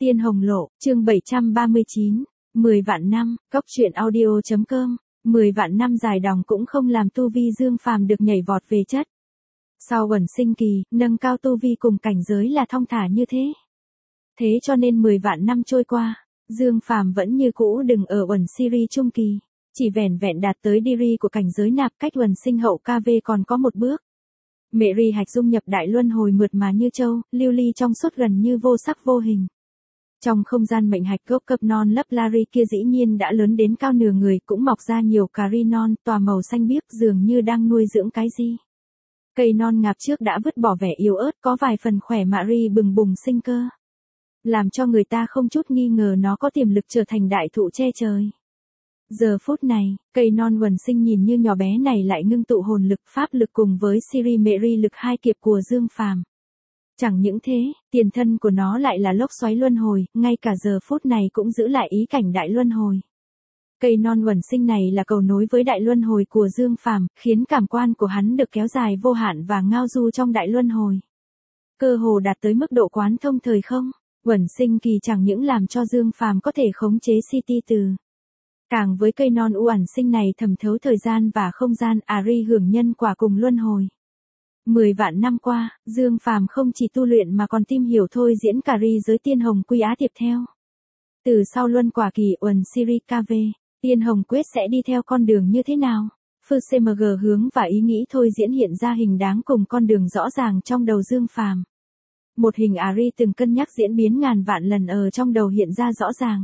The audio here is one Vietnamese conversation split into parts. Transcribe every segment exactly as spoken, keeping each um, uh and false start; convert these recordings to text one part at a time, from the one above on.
Tiên Hồng Lộ, chương bảy trăm ba mươi chín, mười vạn năm, cốc truyện audio chấm com, mười vạn năm dài đòng cũng không làm tu vi Dương Phàm được nhảy vọt về chất. Sau ẩn sinh kỳ, nâng cao tu vi cùng cảnh giới là thong thả như thế. Thế cho nên mười vạn năm trôi qua, Dương Phàm vẫn như cũ đừng ở ẩn Siri trung kỳ, chỉ vẻn vẹn đạt tới Diri của cảnh giới nạp cách ẩn sinh hậu ca vê còn có một bước. Mẹ ri hạch dung nhập đại luân hồi mượt mà như châu, lưu ly trong suốt gần như vô sắc vô hình. Trong không gian mệnh hạch gốc cấp non lấp Lari kia dĩ nhiên đã lớn đến cao nửa người, cũng mọc ra nhiều cà ri non, tòa màu xanh biếc dường như đang nuôi dưỡng cái gì. Cây non ngạp trước đã vứt bỏ vẻ yếu ớt, có vài phần khỏe mạ ri bừng bùng sinh cơ. Làm cho người ta không chút nghi ngờ nó có tiềm lực trở thành đại thụ che trời. Giờ phút này, cây non quần sinh nhìn như nhỏ bé này lại ngưng tụ hồn lực pháp lực cùng với Siri mẹ ri lực hai kiệp của Dương Phàm. Chẳng những thế, tiền thân của nó lại là lốc xoáy luân hồi, ngay cả giờ phút này cũng giữ lại ý cảnh đại luân hồi. Cây non quần sinh này là cầu nối với đại luân hồi của Dương Phàm, khiến cảm quan của hắn được kéo dài vô hạn và ngao du trong đại luân hồi. Cơ hồ đạt tới mức độ quán thông thời không, quần sinh kỳ chẳng những làm cho Dương Phàm có thể khống chế city từ. Càng với cây non uẩn sinh này thẩm thấu thời gian và không gian, Ari hưởng nhân quả cùng luân hồi. Mười vạn năm qua, Dương Phàm không chỉ tu luyện mà còn tìm hiểu thôi diễn cả ri giới tiên hồng quy á tiếp theo. Từ sau luân quả kỳ uẩn Siri ca vê, tiên hồng quyết sẽ đi theo con đường như thế nào? Phư xê em giê hướng và ý nghĩ thôi diễn hiện ra hình đáng cùng con đường rõ ràng trong đầu Dương Phàm. Một hình Ari từng cân nhắc diễn biến ngàn vạn lần ở trong đầu hiện ra rõ ràng.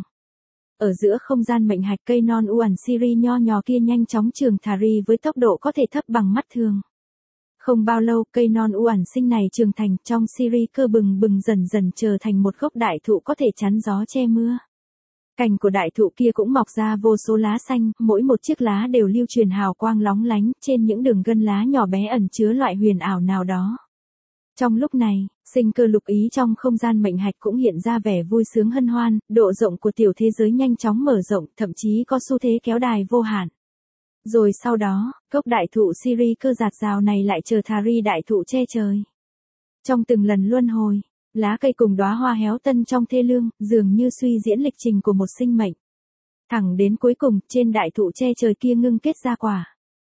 Ở giữa không gian mệnh hạch, cây non uẩn Siri nho nhỏ kia nhanh chóng trường thả ri với tốc độ có thể thấp bằng mắt thường. Không bao lâu, cây non uẩn sinh này trưởng thành, trong Siri cơ bừng bừng dần dần trở thành một gốc đại thụ có thể chắn gió che mưa. Cành của đại thụ kia cũng mọc ra vô số lá xanh, mỗi một chiếc lá đều lưu truyền hào quang lóng lánh, trên những đường gân lá nhỏ bé ẩn chứa loại huyền ảo nào đó. Trong lúc này, sinh cơ lục ý trong không gian mệnh hạch cũng hiện ra vẻ vui sướng hân hoan, độ rộng của tiểu thế giới nhanh chóng mở rộng, thậm chí có xu thế kéo đài vô hạn. Rồi sau đó, gốc đại thụ Siri cơ giạt rào này lại trở thà ri đại thụ che trời. Trong từng lần luân hồi, lá cây cùng đóa hoa héo tân trong thê lương, dường như suy diễn lịch trình của một sinh mệnh. Thẳng đến cuối cùng, trên đại thụ che trời kia ngưng kết ra quả.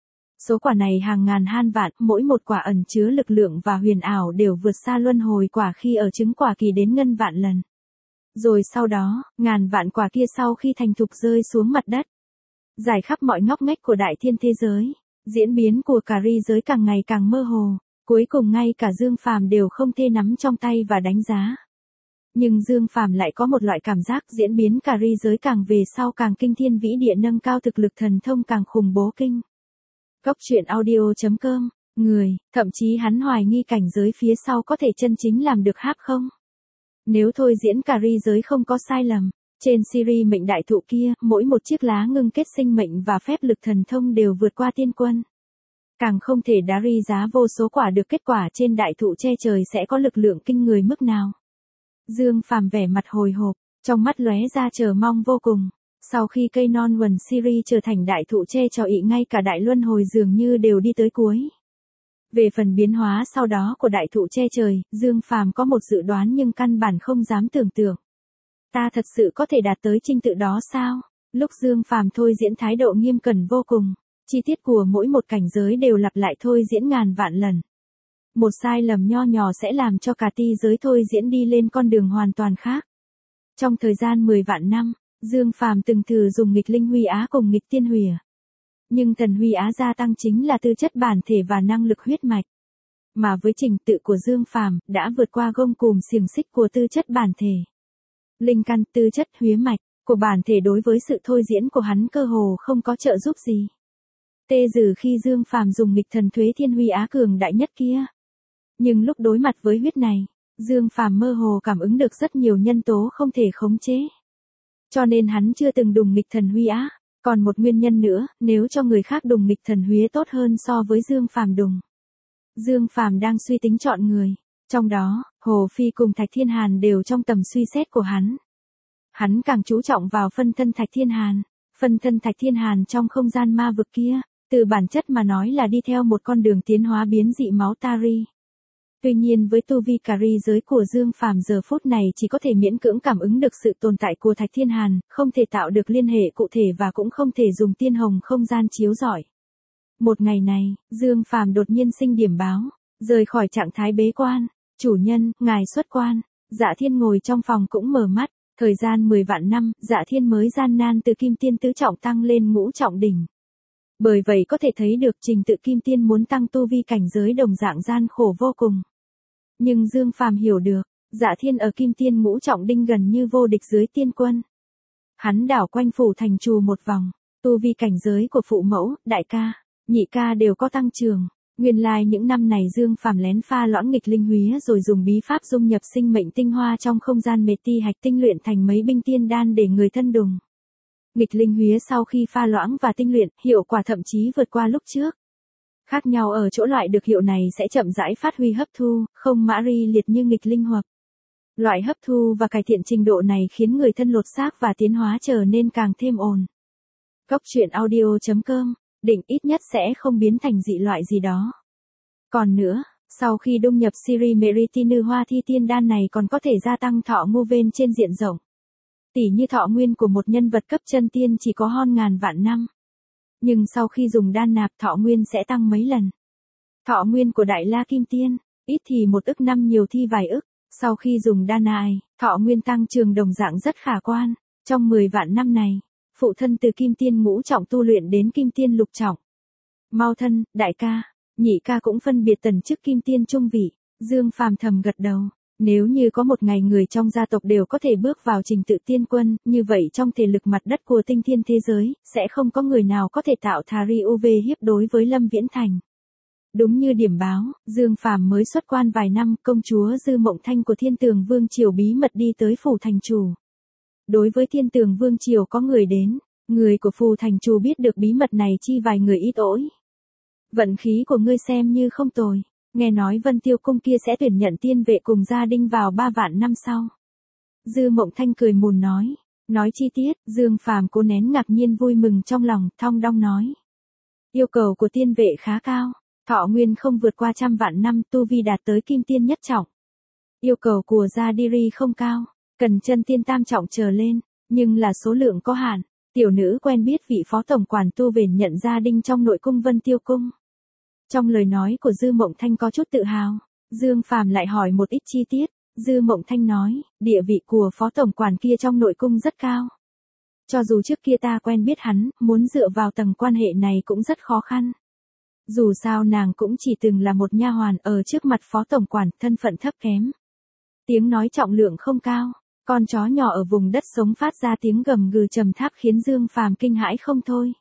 Số quả này hàng ngàn han vạn, mỗi một quả ẩn chứa lực lượng và huyền ảo đều vượt xa luân hồi quả khi ở trứng quả kỳ đến ngân vạn lần. Rồi sau đó, ngàn vạn quả kia sau khi thành thục rơi xuống mặt đất. Giải khắp mọi ngóc ngách của đại thiên thế giới, diễn biến của cả ri giới càng ngày càng mơ hồ, cuối cùng ngay cả Dương Phàm đều không thể nắm trong tay và đánh giá. Nhưng Dương Phàm lại có một loại cảm giác diễn biến cả ri giới càng về sau càng kinh thiên vĩ địa, nâng cao thực lực thần thông càng khủng bố kinh. Cốc truyện audio chấm com, người, thậm chí hắn hoài nghi cảnh giới phía sau có thể chân chính làm được háp không? Nếu thôi diễn cả ri giới không có sai lầm, trên Siri mệnh đại thụ kia, mỗi một chiếc lá ngưng kết sinh mệnh và phép lực thần thông đều vượt qua tiên quân. Càng không thể đá ri giá vô số quả được, kết quả trên đại thụ che trời sẽ có lực lượng kinh người mức nào. Dương Phàm vẻ mặt hồi hộp, trong mắt lóe ra chờ mong vô cùng. Sau khi cây non quần Siri trở thành đại thụ che trời ị, ngay cả đại luân hồi dường như đều đi tới cuối. Về phần biến hóa sau đó của đại thụ che trời, Dương Phàm có một dự đoán nhưng căn bản không dám tưởng tượng. Ta thật sự có thể đạt tới trình tự đó sao? Lúc Dương Phàm thôi diễn thái độ nghiêm cẩn vô cùng, chi tiết của mỗi một cảnh giới đều lặp lại thôi diễn ngàn vạn lần. Một sai lầm nho nhỏ sẽ làm cho cả ti giới thôi diễn đi lên con đường hoàn toàn khác. Trong thời gian mười vạn năm, Dương Phàm từng thử dùng nghịch linh huy á cùng nghịch tiên hủy. Nhưng thần huy á gia tăng chính là tư chất bản thể và năng lực huyết mạch. Mà với trình tự của Dương Phàm đã vượt qua gông cùm xiềng xích của tư chất bản thể. Linh căn, tư chất, huyết mạch của bản thể đối với sự thôi diễn của hắn cơ hồ không có trợ giúp gì. Tê dừ khi Dương Phàm dùng nghịch thần thuế thiên huy á cường đại nhất kia. Nhưng lúc đối mặt với huyết này, Dương Phàm mơ hồ cảm ứng được rất nhiều nhân tố không thể khống chế. Cho nên hắn chưa từng đùng nghịch thần huy á. Còn một nguyên nhân nữa, nếu cho người khác đùng nghịch thần huyết tốt hơn so với Dương Phàm đùng. Dương Phàm đang suy tính chọn người. Trong đó, Hồ Phi cùng Thạch Thiên Hàn đều trong tầm suy xét của hắn. Hắn càng chú trọng vào phân thân Thạch Thiên Hàn. Phân thân Thạch Thiên Hàn trong không gian ma vực kia, từ bản chất mà nói là đi theo một con đường tiến hóa biến dị máu Tari. Tuy nhiên với tu vi cà ri giới của Dương Phàm giờ phút này chỉ có thể miễn cưỡng cảm ứng được sự tồn tại của Thạch Thiên Hàn, không thể tạo được liên hệ cụ thể và cũng không thể dùng tiên hồng không gian chiếu rọi. Một ngày này, Dương Phàm đột nhiên sinh điểm báo, rời khỏi trạng thái bế quan. Chủ nhân, ngài xuất quan. Dạ Thiên ngồi trong phòng cũng mở mắt. Thời gian mười vạn năm, Dạ Thiên mới gian nan từ kim tiên tứ trọng tăng lên ngũ trọng đỉnh. Bởi vậy có thể thấy được trình tự kim tiên muốn tăng tu vi cảnh giới đồng dạng gian khổ vô cùng. Nhưng Dương Phàm hiểu được, Dạ Thiên ở kim tiên ngũ trọng đinh gần như vô địch dưới tiên quân. Hắn đảo quanh phủ thành trù một vòng, tu vi cảnh giới của phụ mẫu, đại ca, nhị ca đều có tăng trưởng. Nguyên lai những năm này Dương Phàm lén pha loãng nghịch linh húy rồi dùng bí pháp dung nhập sinh mệnh tinh hoa trong không gian mệt ti hạch tinh luyện thành mấy binh tiên đan để người thân đùng. Nghịch linh húy sau khi pha loãng và tinh luyện, hiệu quả thậm chí vượt qua lúc trước. Khác nhau ở chỗ loại được hiệu này sẽ chậm rãi phát huy hấp thu, không mã ri liệt như nghịch linh hợp. Loại hấp thu và cải thiện trình độ này khiến người thân lột xác và tiến hóa trở nên càng thêm ổn. Cốc truyện audio chấm com, định ít nhất sẽ không biến thành dị loại gì đó. Còn nữa, sau khi dung nhập Siri Meritinu hoa thi tiên đan này còn có thể gia tăng thọ ngu ven trên diện rộng. Tỉ như thọ nguyên của một nhân vật cấp chân tiên chỉ có hơn ngàn vạn năm. Nhưng sau khi dùng đan nạp thọ nguyên sẽ tăng mấy lần. Thọ nguyên của Đại La Kim Tiên, ít thì một ức năm nhiều thi vài ức. Sau khi dùng đan này, thọ nguyên tăng trường đồng dạng rất khả quan. Trong mười vạn năm này, phụ thân từ Kim Tiên ngũ trọng tu luyện đến Kim Tiên lục trọng. Mau thân, đại ca, nhị ca cũng phân biệt tần chức Kim Tiên trung vị. Dương Phàm thầm gật đầu. Nếu như có một ngày người trong gia tộc đều có thể bước vào trình tự tiên quân, như vậy trong thể lực mặt đất của tinh thiên thế giới, sẽ không có người nào có thể tạo thà ri u vê hiếp đối với Lâm Viễn Thành. Đúng như điểm báo, Dương Phàm mới xuất quan vài năm, công chúa Dư Mộng Thanh của Thiên Tường Vương Triều bí mật đi tới phủ thành chủ. Đối với Thiên Tường Vương Triều có người đến, người của phủ thành chủ biết được bí mật này chi vài người ít ỏi. Vận khí của ngươi xem như không tồi. Nghe nói Vân Tiêu Cung kia sẽ tuyển nhận tiên vệ cùng gia đình vào ba vạn năm sau. Dư Mộng Thanh cười mùn nói. Nói chi tiết, Dương Phàm cố nén ngạc nhiên vui mừng trong lòng, thong dong nói. Yêu cầu của tiên vệ khá cao. Thọ nguyên không vượt qua trăm vạn năm, tu vi đạt tới kim tiên nhất trọng. Yêu cầu của Gia Diri không cao, cần chân tiên tam trọng trở lên, nhưng là số lượng có hạn. Tiểu nữ quen biết vị phó tổng quản tu vền nhận gia đình trong nội cung Vân Tiêu Cung. Trong lời nói của Dư Mộng Thanh có chút tự hào, Dương Phàm lại hỏi một ít chi tiết. Dư Mộng Thanh nói, địa vị của phó tổng quản kia trong nội cung rất cao. Cho dù trước kia ta quen biết hắn, muốn dựa vào tầng quan hệ này cũng rất khó khăn. Dù sao nàng cũng chỉ từng là một nha hoàn ở trước mặt phó tổng quản, thân phận thấp kém. Tiếng nói trọng lượng không cao, con chó nhỏ ở vùng đất sống phát ra tiếng gầm gừ trầm thấp khiến Dương Phàm kinh hãi không thôi.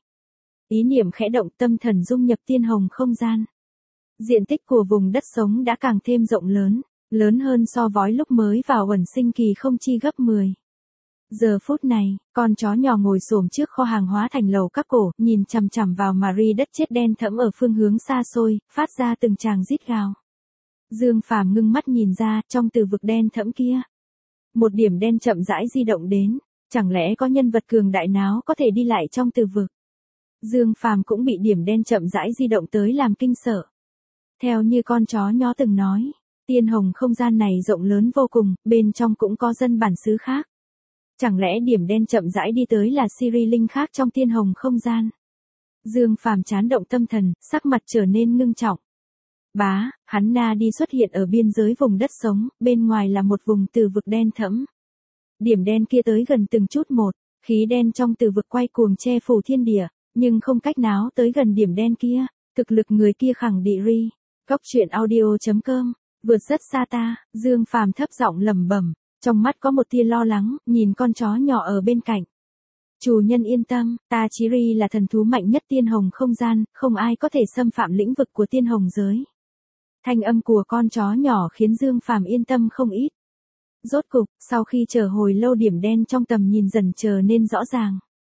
Ý niệm khẽ động, tâm thần dung nhập tiên hồng không gian. Diện tích của vùng đất sống đã càng thêm rộng lớn, lớn hơn so với lúc mới vào uẩn sinh kỳ không chi gấp mười. Giờ phút này, con chó nhỏ ngồi xổm trước kho hàng hóa thành lầu các cổ, nhìn chằm chằm vào Marie đất chết đen thẫm ở phương hướng xa xôi, phát ra từng tràng rít gào. Dương Phàm ngưng mắt nhìn ra, trong từ vực đen thẫm kia, một điểm đen chậm rãi di động đến, chẳng lẽ có nhân vật cường đại nào có thể đi lại trong từ vực? Dương Phàm cũng bị điểm đen chậm rãi di động tới làm kinh sợ. Theo như con chó nhỏ từng nói, tiên hồng không gian này rộng lớn vô cùng, bên trong cũng có dân bản xứ khác. Chẳng lẽ điểm đen chậm rãi đi tới là Siri Linh khác trong tiên hồng không gian? Dương Phàm chán động tâm thần, sắc mặt trở nên ngưng trọng. Bá, hắn na đi xuất hiện ở biên giới vùng đất sống, bên ngoài là một vùng từ vực đen thẫm. Điểm đen kia tới gần từng chút một, khí đen trong từ vực quay cuồng che phủ thiên địa, nhưng không cách nào tới gần điểm đen kia, thực lực người kia khẳng định ri. Cốc truyện audio chấm com, vượt rất xa ta, Dương Phàm thấp giọng lẩm bẩm. Trong mắt có một tia lo lắng, nhìn con chó nhỏ ở bên cạnh. Chủ nhân yên tâm, ta Chí Ri là thần thú mạnh nhất tiên hồng không gian, không ai có thể xâm phạm lĩnh vực của tiên hồng giới. Thanh âm của con chó nhỏ khiến Dương Phàm yên tâm không ít. Rốt cục, sau khi chờ hồi lâu điểm đen trong tầm nhìn dần trở nên rõ ràng.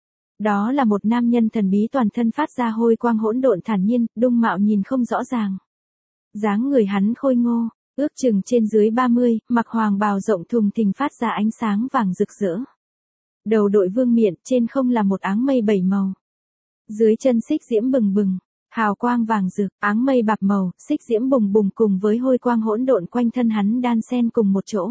Đó là một nam nhân thần bí toàn thân phát ra hôi quang hỗn độn thản nhiên, dung mạo nhìn không rõ ràng. Dáng người hắn khôi ngô, ước chừng trên dưới ba mươi, mặc hoàng bào rộng thùng thình phát ra ánh sáng vàng rực rỡ. Đầu đội vương miện, trên không là một áng mây bảy màu. Dưới chân xích diễm bừng bừng, Hào quang vàng rực, áng mây bạc màu, xích diễm bùng bùng cùng với hôi quang hỗn độn quanh thân hắn đan xen cùng một chỗ.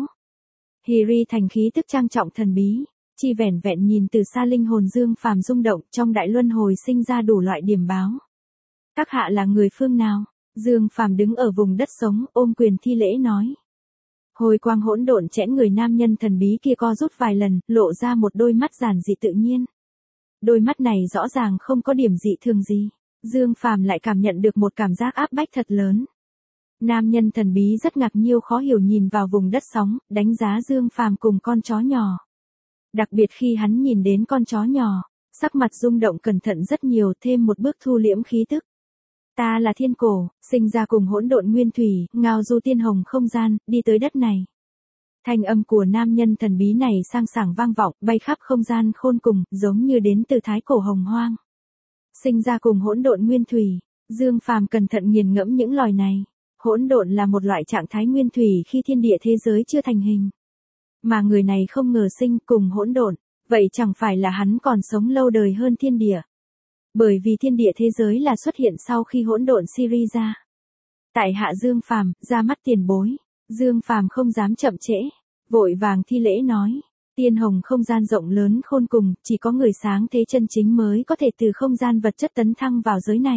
Hiri thành khí tức trang trọng thần bí, chỉ vẻn vẹn nhìn từ xa linh hồn Dương Phàm rung động, trong đại luân hồi sinh ra đủ loại điểm báo. Các hạ là người phương nào? Dương Phàm đứng ở vùng đất sống, ôm quyền thi lễ nói. Hồi quang hỗn độn chẽn người nam nhân thần bí kia co rút vài lần, lộ ra một đôi mắt giản dị tự nhiên. Đôi mắt này rõ ràng không có điểm dị thường gì. Dương Phàm lại cảm nhận được một cảm giác áp bách thật lớn. Nam nhân thần bí rất ngạc nhiêu khó hiểu nhìn vào vùng đất sóng, đánh giá Dương Phàm cùng con chó nhỏ. Đặc biệt khi hắn nhìn đến con chó nhỏ, sắc mặt rung động cẩn thận rất nhiều, thêm một bước thu liễm khí tức. Ta là thiên cổ, sinh ra cùng hỗn độn nguyên thủy, ngao du tiên hồng không gian, đi tới đất này. Thanh âm của nam nhân thần bí này sang sảng vang vọng, bay khắp không gian khôn cùng, giống như đến từ thái cổ hồng hoang. Sinh ra cùng hỗn độn nguyên thủy, Dương Phàm cẩn thận nghiền ngẫm những lời này. Hỗn độn là một loại trạng thái nguyên thủy khi thiên địa thế giới chưa thành hình. Mà người này không ngờ sinh cùng hỗn độn, vậy chẳng phải là hắn còn sống lâu đời hơn thiên địa. Bởi vì thiên địa thế giới là xuất hiện sau khi hỗn độn Siri ra. Tại hạ Dương Phàm, ra mắt tiền bối. Dương Phàm không dám chậm trễ, vội vàng thi lễ nói. Tiên hồng không gian rộng lớn khôn cùng, chỉ có người sáng thế chân chính mới có thể từ không gian vật chất tấn thăng vào giới này.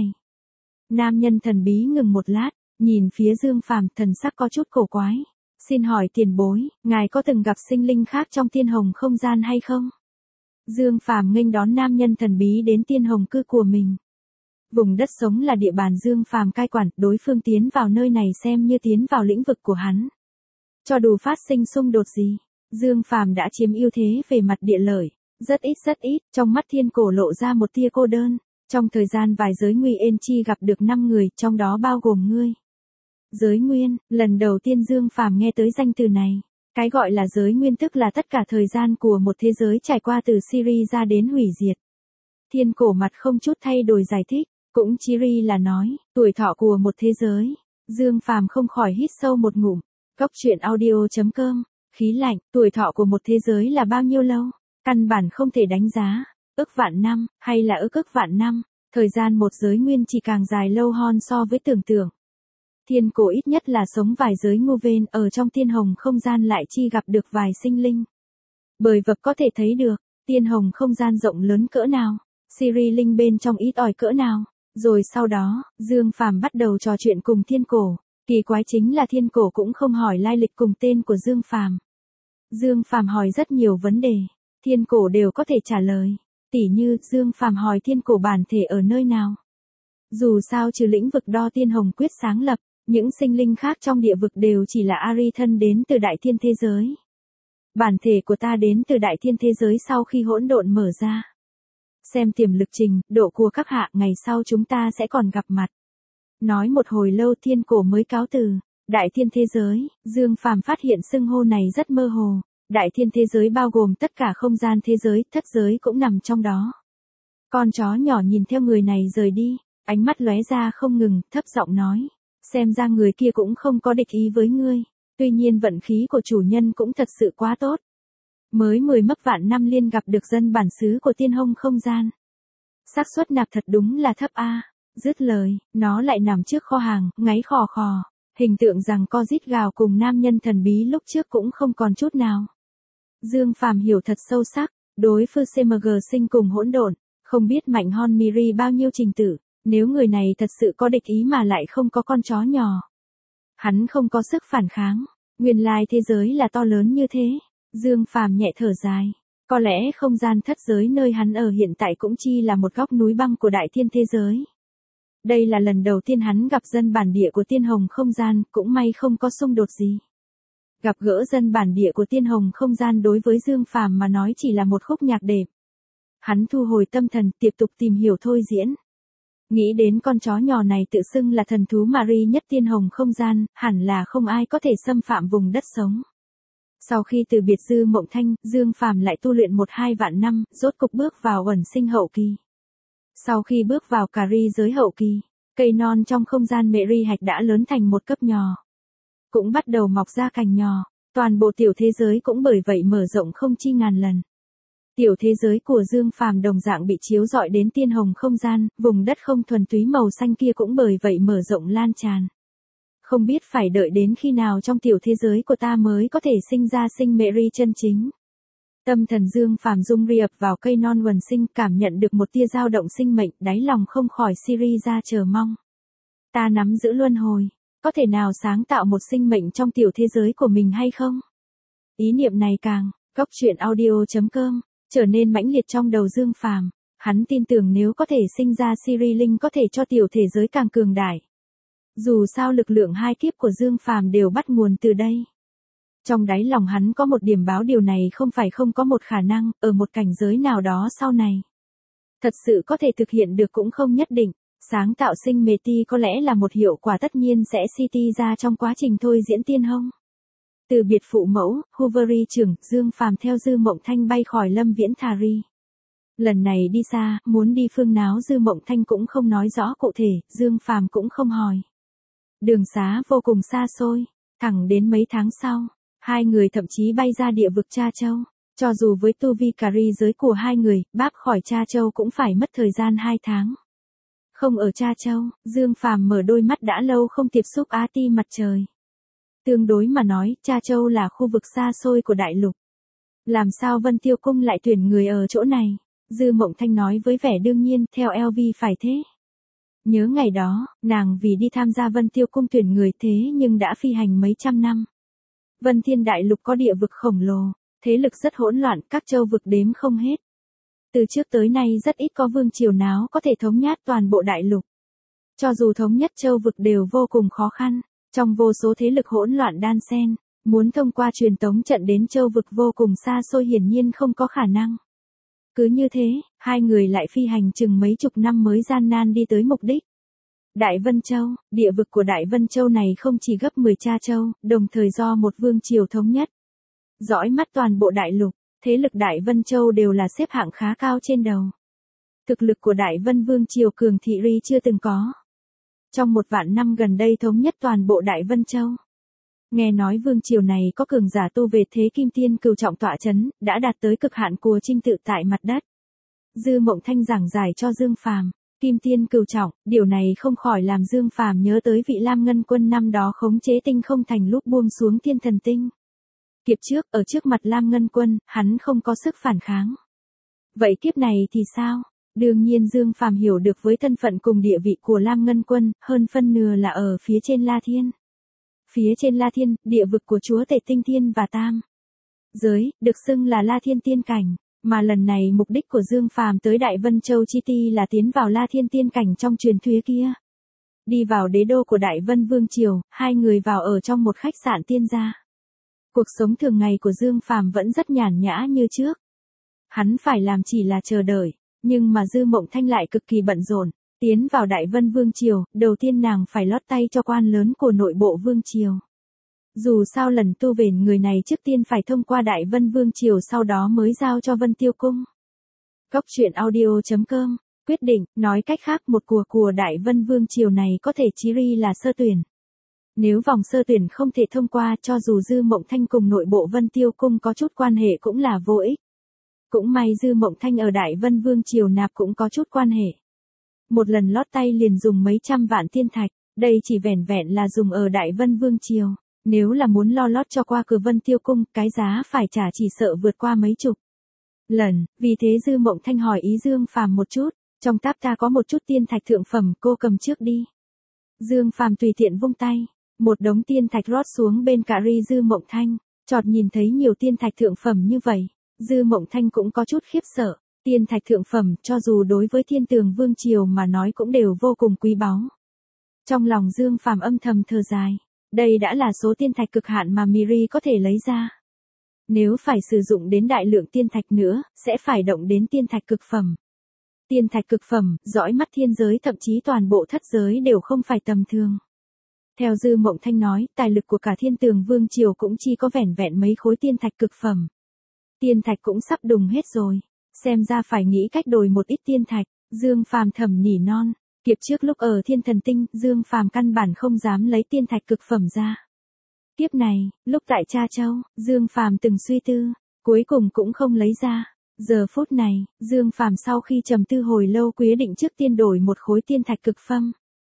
Nam nhân thần bí ngừng một lát, nhìn phía Dương Phàm, thần sắc có chút cổ quái. Xin hỏi tiền bối, ngài có từng gặp sinh linh khác trong tiên hồng không gian hay không? Dương Phàm nghênh đón nam nhân thần bí đến tiên hồng cư của mình. Vùng đất sống là địa bàn Dương Phàm cai quản, đối phương tiến vào nơi này xem như tiến vào lĩnh vực của hắn. Cho dù phát sinh xung đột gì, Dương Phàm đã chiếm ưu thế về mặt địa lợi, rất ít rất ít, trong mắt thiên cổ lộ ra một tia cô đơn. Trong thời gian vài giới Nguy Ên Chi gặp được năm người, trong đó bao gồm ngươi. Giới nguyên, lần đầu tiên Dương Phàm nghe tới danh từ này. Cái gọi là giới nguyên tức là tất cả thời gian của một thế giới trải qua từ Siri ra đến hủy diệt. Thiên cổ mặt không chút thay đổi giải thích, cũng Chiri là nói, tuổi thọ của một thế giới. Dương Phàm không khỏi hít sâu một ngụm. Cốc truyện audio chấm com, khí lạnh, tuổi thọ của một thế giới là bao nhiêu lâu? Căn bản không thể đánh giá, ức vạn năm, hay là ức ức vạn năm, thời gian một giới nguyên chỉ càng dài lâu hơn so với tưởng tượng. Thiên cổ ít nhất là sống vài giới ngu ven ở trong tiên hồng không gian lại chi gặp được vài sinh linh. Bởi vật có thể thấy được, tiên hồng không gian rộng lớn cỡ nào, Siri linh bên trong ít ỏi cỡ nào. Rồi sau đó, Dương Phàm bắt đầu trò chuyện cùng thiên cổ. Kỳ quái chính là thiên cổ cũng không hỏi lai lịch cùng tên của Dương Phàm. Dương Phàm hỏi rất nhiều vấn đề, thiên cổ đều có thể trả lời. Tỉ như Dương Phàm hỏi thiên cổ bản thể ở nơi nào. Dù sao trừ lĩnh vực đo tiên hồng quyết sáng lập, những sinh linh khác trong địa vực đều chỉ là Ari thân đến từ đại thiên thế giới. Bản thể của ta đến từ đại thiên thế giới sau khi hỗn độn mở ra. Xem tiềm lực trình, độ của các hạ, ngày sau chúng ta sẽ còn gặp mặt. Nói một hồi lâu thiên cổ mới cáo từ. Đại thiên thế giới, Dương Phàm phát hiện xưng hô này rất mơ hồ. Đại thiên thế giới bao gồm tất cả không gian thế giới, thất giới cũng nằm trong đó. Con chó nhỏ nhìn theo người này rời đi, ánh mắt lóe ra không ngừng, thấp giọng nói. Xem ra người kia cũng không có địch ý với ngươi. Tuy nhiên vận khí của chủ nhân cũng thật sự quá tốt. Mới mười mấp vạn năm liên gặp được dân bản xứ của tiên hông không gian. Xác suất nạp thật đúng là thấp a. Dứt lời, nó lại nằm trước kho hàng, ngáy khò khò. Hình tượng rằng co rít gào cùng nam nhân thần bí lúc trước cũng không còn chút nào. Dương Phàm hiểu thật sâu sắc, đối phương xê em giê sinh cùng hỗn độn, không biết mạnh hon Miri bao nhiêu trình tự, nếu người này thật sự có địch ý mà lại không có con chó nhỏ. Hắn không có sức phản kháng, nguyên lai thế giới là to lớn như thế. Dương Phàm nhẹ thở dài, có lẽ không gian thất giới nơi hắn ở hiện tại cũng chi là một góc núi băng của đại thiên thế giới. Đây là lần đầu tiên hắn gặp dân bản địa của tiên hồng không gian, cũng may không có xung đột gì. Gặp gỡ dân bản địa của tiên hồng không gian đối với Dương Phàm mà nói chỉ là một khúc nhạc đệm. Hắn thu hồi tâm thần, tiếp tục tìm hiểu thôi diễn. Nghĩ đến con chó nhỏ này tự xưng là thần thú Mari nhất tiên hồng không gian, hẳn là không ai có thể xâm phạm vùng đất sống. Sau khi từ biệt Dư Mộng Thanh, Dương Phàm lại tu luyện một hai vạn năm, rốt cục bước vào ẩn sinh hậu kỳ. Sau khi bước vào cà ri giới hậu kỳ, cây non trong không gian mệ ri hạch đã lớn thành một cấp nhỏ. Cũng bắt đầu mọc ra cành nhỏ, toàn bộ tiểu thế giới cũng bởi vậy mở rộng không chi ngàn lần. Tiểu thế giới của Dương Phàm đồng dạng bị chiếu rọi đến tiên hồng không gian, vùng đất không thuần túy màu xanh kia cũng bởi vậy mở rộng lan tràn. Không biết phải đợi đến khi nào trong tiểu thế giới của ta mới có thể sinh ra sinh mệ ri chân chính. Tâm thần Dương Phàm rung ri ập vào cây non quần sinh, cảm nhận được một tia dao động sinh mệnh, đáy lòng không khỏi Siri ra chờ mong. Ta nắm giữ luân hồi, có thể nào sáng tạo một sinh mệnh trong tiểu thế giới của mình hay không? Ý niệm này càng, góc truyện audio chấm com, trở nên mãnh liệt trong đầu Dương Phàm. Hắn tin tưởng nếu có thể sinh ra Siri Linh có thể cho tiểu thế giới càng cường đại. Dù sao lực lượng hai kiếp của Dương Phàm đều bắt nguồn từ đây. Trong đáy lòng hắn có một điểm báo điều này không phải không có một khả năng, ở một cảnh giới nào đó sau này. Thật sự có thể thực hiện được cũng không nhất định, sáng tạo sinh mê ti có lẽ là một hiệu quả tất nhiên sẽ si ti ra trong quá trình thôi diễn tiên hông. Từ biệt phụ mẫu, Huveri trưởng, Dương Phàm theo Dư Mộng Thanh bay khỏi Lâm Viễn Thari. Lần này đi xa, muốn đi phương nào Dư Mộng Thanh cũng không nói rõ cụ thể, Dương Phàm cũng không hỏi. Đường xá vô cùng xa xôi, thẳng đến mấy tháng sau, hai người thậm chí bay ra địa vực Cha Châu. Cho dù với tu vi cari giới của hai người, bác khỏi Cha Châu cũng phải mất thời gian hai tháng. Không ở Cha Châu, Dương Phàm mở đôi mắt đã lâu không tiếp xúc Á Ti mặt trời. Tương đối mà nói, Cha Châu là khu vực xa xôi của đại lục. Làm sao Vân Tiêu Cung lại tuyển người ở chỗ này? Dư Mộng Thanh nói với vẻ đương nhiên, theo eo vi phải thế. Nhớ ngày đó, nàng vì đi tham gia Vân Tiêu Cung tuyển người thế nhưng đã phi hành mấy trăm năm. Vân Thiên Đại Lục có địa vực khổng lồ, thế lực rất hỗn loạn, các châu vực đếm không hết. Từ trước tới nay rất ít có vương triều nào có thể thống nhất toàn bộ đại lục. Cho dù thống nhất châu vực đều vô cùng khó khăn, trong vô số thế lực hỗn loạn đan xen, muốn thông qua truyền tống trận đến châu vực vô cùng xa xôi hiển nhiên không có khả năng. Cứ như thế, hai người lại phi hành chừng mấy chục năm mới gian nan đi tới mục đích. Đại Vân Châu, địa vực của Đại Vân Châu này không chỉ gấp mười Cha Châu, đồng thời do một vương triều thống nhất. Dõi mắt toàn bộ đại lục, thế lực Đại Vân Châu đều là xếp hạng khá cao trên đầu. Thực lực của Đại Vân Vương triều cường thị ri chưa từng có. Trong một vạn năm gần đây thống nhất toàn bộ Đại Vân Châu. Nghe nói vương triều này có cường giả tu về thế kim tiên cửu trọng tọa chấn, đã đạt tới cực hạn của trinh tự tại mặt đất. Dư Mộng Thanh giảng giải cho Dương Phàm, kim tiên cửu trọng, điều này không khỏi làm Dương Phàm nhớ tới vị Lam Ngân Quân năm đó khống chế tinh không thành lúc buông xuống thiên thần tinh. Kiếp trước, ở trước mặt Lam Ngân Quân, hắn không có sức phản kháng. Vậy kiếp này thì sao? Đương nhiên Dương Phàm hiểu được với thân phận cùng địa vị của Lam Ngân Quân, hơn phân nửa là ở phía trên La Thiên. Phía trên La Thiên, địa vực của chúa tể tinh thiên và tam giới, được xưng là La Thiên tiên cảnh, mà lần này mục đích của Dương Phàm tới Đại Vân Châu Chi Ti là tiến vào La Thiên tiên cảnh trong truyền thuyết kia. Đi vào đế đô của Đại Vân Vương triều, hai người vào ở trong một khách sạn tiên gia. Cuộc sống thường ngày của Dương Phàm vẫn rất nhàn nhã như trước. Hắn phải làm chỉ là chờ đợi, nhưng mà Dư Mộng Thanh lại cực kỳ bận rộn. Tiến vào Đại Vân Vương triều, đầu tiên nàng phải lót tay cho quan lớn của nội bộ Vương triều. Dù sao lần tu về người này trước tiên phải thông qua Đại Vân Vương triều sau đó mới giao cho Vân Tiêu Cung. Góc truyện audio chấm com, quyết định, nói cách khác một của của Đại Vân Vương triều này có thể chí ri là sơ tuyển. Nếu vòng sơ tuyển không thể thông qua cho dù Dư Mộng Thanh cùng nội bộ Vân Tiêu Cung có chút quan hệ cũng là vô ích. Cũng may Dư Mộng Thanh ở Đại Vân Vương triều nạp cũng có chút quan hệ. Một lần lót tay liền dùng mấy trăm vạn tiên thạch, đây chỉ vẻn vẹn là dùng ở Đại Vân Vương triều. Nếu là muốn lo lót cho qua cửa Vân Tiêu Cung, cái giá phải trả chỉ sợ vượt qua mấy chục lần, vì thế Dư Mộng Thanh hỏi ý Dương Phàm một chút, trong táp ta có một chút tiên thạch thượng phẩm, cô cầm trước đi. Dương Phàm tùy tiện vung tay, một đống tiên thạch rót xuống bên cà ri Dư Mộng Thanh, chợt nhìn thấy nhiều tiên thạch thượng phẩm như vậy, Dư Mộng Thanh cũng có chút khiếp sợ. Tiên thạch thượng phẩm, cho dù đối với Thiên Tường Vương triều mà nói cũng đều vô cùng quý báu. Trong lòng Dương Phàm âm thầm thở dài, đây đã là số tiên thạch cực hạn mà Miri có thể lấy ra. Nếu phải sử dụng đến đại lượng tiên thạch nữa, sẽ phải động đến tiên thạch cực phẩm. Tiên thạch cực phẩm, dõi mắt thiên giới thậm chí toàn bộ thất giới đều không phải tầm thường. Theo Dư Mộng Thanh nói, tài lực của cả Thiên Tường Vương triều cũng chỉ có vẻn vẹn mấy khối tiên thạch cực phẩm. Tiên thạch cũng sắp đùng hết rồi. Xem ra phải nghĩ cách đổi một ít tiên thạch, Dương Phàm thầm nỉ non, kiếp trước lúc ở Thiên Thần Tinh, Dương Phàm căn bản không dám lấy tiên thạch cực phẩm ra. Kiếp này, lúc tại Cha Châu, Dương Phàm từng suy tư, cuối cùng cũng không lấy ra. Giờ phút này, Dương Phàm sau khi trầm tư hồi lâu quyết định trước tiên đổi một khối tiên thạch cực phẩm.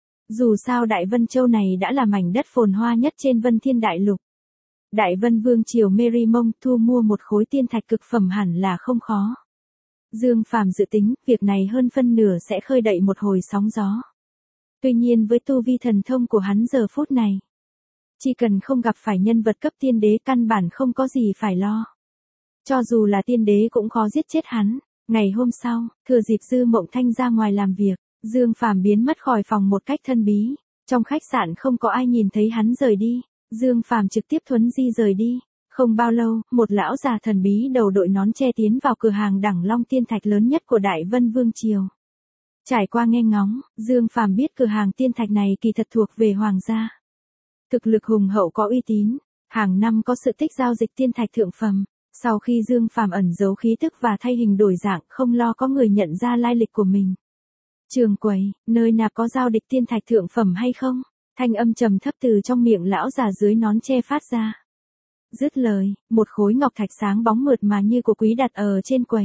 Dù sao Đại Vân Châu này đã là mảnh đất phồn hoa nhất trên Vân Thiên Đại Lục. Đại Vân Vương triều Mary Mông thu mua một khối tiên thạch cực phẩm hẳn là không khó. Dương Phàm dự tính, việc này hơn phân nửa sẽ khơi đậy một hồi sóng gió. Tuy nhiên với tu vi thần thông của hắn giờ phút này, chỉ cần không gặp phải nhân vật cấp tiên đế căn bản không có gì phải lo. Cho dù là tiên đế cũng khó giết chết hắn. Ngày hôm sau, thừa dịp Dư Mộng Thanh ra ngoài làm việc, Dương Phàm biến mất khỏi phòng một cách thân bí. Trong khách sạn không có ai nhìn thấy hắn rời đi. Dương Phàm trực tiếp thuấn di rời đi. Không bao lâu, một lão già thần bí đầu đội nón che tiến vào cửa hàng Đẳng Long tiên thạch lớn nhất của Đại Vân Vương triều. Trải qua nghe ngóng, Dương Phàm biết cửa hàng tiên thạch này kỳ thật thuộc về hoàng gia. Thực lực hùng hậu có uy tín, hàng năm có sự tích giao dịch tiên thạch thượng phẩm. Sau khi Dương Phàm ẩn giấu khí tức và thay hình đổi dạng, không lo có người nhận ra lai lịch của mình. Trường quầy, nơi nào có giao dịch tiên thạch thượng phẩm hay không? Thanh âm trầm thấp từ trong miệng lão già dưới nón che phát ra. Dứt lời, một khối ngọc thạch sáng bóng mượt mà như của quý đặt ở trên quầy.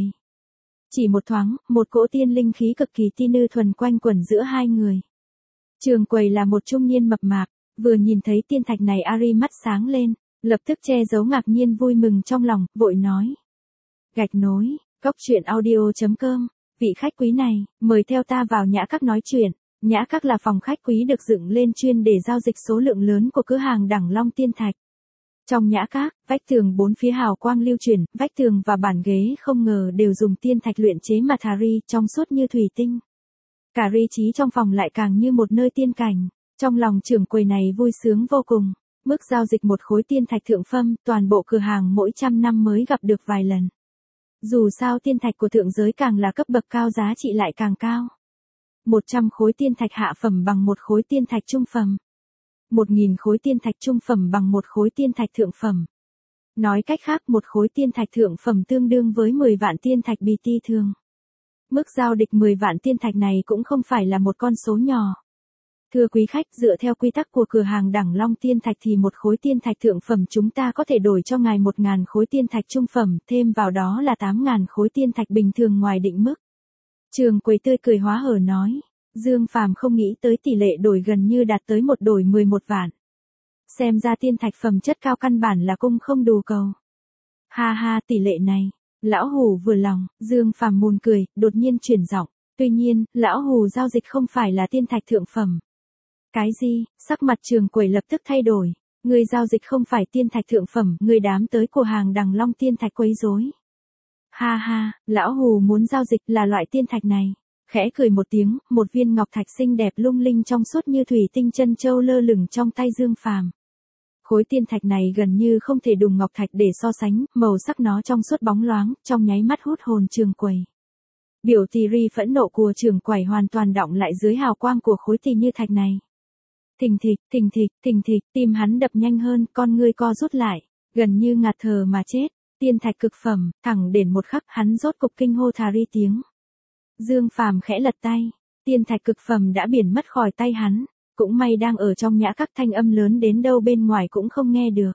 Chỉ một thoáng, một cỗ tiên linh khí cực kỳ ti nư thuần quanh quẩn giữa hai người. Trường quầy là một trung niên mập mạp, vừa nhìn thấy tiên thạch này Ari mắt sáng lên, lập tức che giấu ngạc nhiên vui mừng trong lòng, vội nói. Gạch nối, cốc truyện audio chấm com, vị khách quý này, mời theo ta vào Nhã Các nói chuyện. Nhã Các là phòng khách quý được dựng lên chuyên để giao dịch số lượng lớn của cửa hàng Đẳng Long tiên thạch. Trong Nhã Các, vách tường bốn phía hào quang lưu chuyển, vách tường và bàn ghế không ngờ đều dùng tiên thạch luyện chế mà thà ri trong suốt như thủy tinh. Cả ri trí trong phòng lại càng như một nơi tiên cảnh. Trong lòng trưởng quầy này vui sướng vô cùng. Mức giao dịch một khối tiên thạch thượng phẩm, toàn bộ cửa hàng mỗi trăm năm mới gặp được vài lần. Dù sao tiên thạch của thượng giới càng là cấp bậc cao giá trị lại càng cao. một trăm khối tiên thạch hạ phẩm bằng một khối tiên thạch trung phẩm. một nghìn khối tiên thạch trung phẩm bằng một khối tiên thạch thượng phẩm. Nói cách khác một khối tiên thạch thượng phẩm tương đương với mười vạn tiên thạch bì ti thường. Mức giao dịch mười vạn tiên thạch này cũng không phải là một con số nhỏ. Thưa quý khách, dựa theo quy tắc của cửa hàng Đẳng Long tiên thạch thì một khối tiên thạch thượng phẩm chúng ta có thể đổi cho ngài một ngàn khối tiên thạch trung phẩm, thêm vào đó là tám ngàn khối tiên thạch bình thường ngoài định mức. Trường quầy tươi cười hóa hở nói. Dương Phàm không nghĩ tới tỷ lệ đổi gần như đạt tới một đổi mười một vạn. Xem ra tiên thạch phẩm chất cao căn bản là cung không đủ cầu. Ha ha, tỷ lệ này, lão hù vừa lòng. Dương Phàm mùn cười, đột nhiên chuyển giọng. Tuy nhiên, lão hù giao dịch không phải là tiên thạch thượng phẩm. Cái gì? Sắc mặt trường quầy lập tức thay đổi. Người giao dịch không phải tiên thạch thượng phẩm, người đám tới của hàng Đằng Long tiên thạch quấy rối. Ha ha, lão hù muốn giao dịch là loại tiên thạch này. Khẽ cười một tiếng, một viên ngọc thạch xinh đẹp lung linh trong suốt như thủy tinh chân châu lơ lửng trong tay Dương Phàm. Khối tiên thạch này gần như không thể đùng ngọc thạch để so sánh, màu sắc nó trong suốt bóng loáng, trong nháy mắt hút hồn trường quầy. Biểu tì ri phẫn nộ của trường quầy hoàn toàn đọng lại dưới hào quang của khối tì như thạch này. Thình thịch, thình thịch, thình thịch, tim hắn đập nhanh hơn, con ngươi co rút lại, gần như ngạt thở mà chết. Tiên thạch cực phẩm, thẳng đến một khắc hắn rốt cục kinh hô thà ri tiếng. Dương Phàm khẽ lật tay, tiên thạch cực phẩm đã biển mất khỏi tay hắn, cũng may đang ở trong Nhã Các thanh âm lớn đến đâu bên ngoài cũng không nghe được.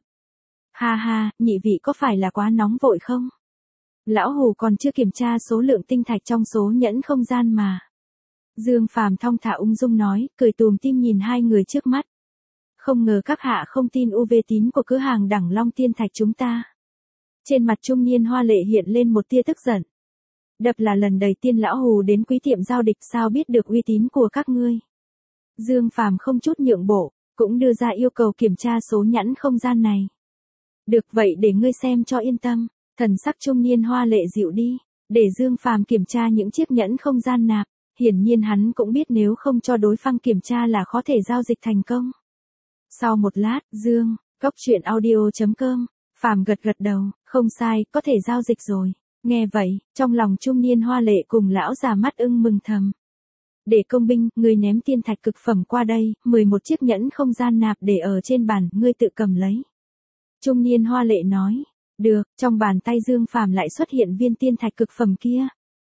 Ha ha, nhị vị có phải là quá nóng vội không? Lão hù còn chưa kiểm tra số lượng tinh thạch trong số nhẫn không gian mà. Dương Phàm thong thả ung dung nói, cười tùm tim nhìn hai người trước mắt. Không ngờ các hạ không tin u vê tín của cửa hàng Đẳng Long tiên thạch chúng ta. Trên mặt trung niên hoa lệ hiện lên một tia tức giận. Đập là lần đầu tiên lão hù đến quý tiệm giao dịch, sao biết được uy tín của các ngươi. Dương Phàm không chút nhượng bộ, cũng đưa ra yêu cầu kiểm tra số nhẫn không gian này. Được vậy để ngươi xem cho yên tâm. Thần sắc trung niên hoa lệ dịu đi, để Dương Phàm kiểm tra những chiếc nhẫn không gian nạp. Hiển nhiên hắn cũng biết nếu không cho đối phương kiểm tra là khó thể giao dịch thành công. Sau một lát, Dương, cốc truyện audio chấm com, Phàm gật gật đầu, không sai, có thể giao dịch rồi. Nghe vậy, trong lòng trung niên hoa lệ cùng lão già mắt ưng mừng thầm. Để công binh, ngươi ném tiên thạch cực phẩm qua đây, mười một chiếc nhẫn không gian nạp để ở trên bàn, ngươi tự cầm lấy. Trung niên hoa lệ nói, được, trong bàn tay Dương Phàm lại xuất hiện viên tiên thạch cực phẩm kia.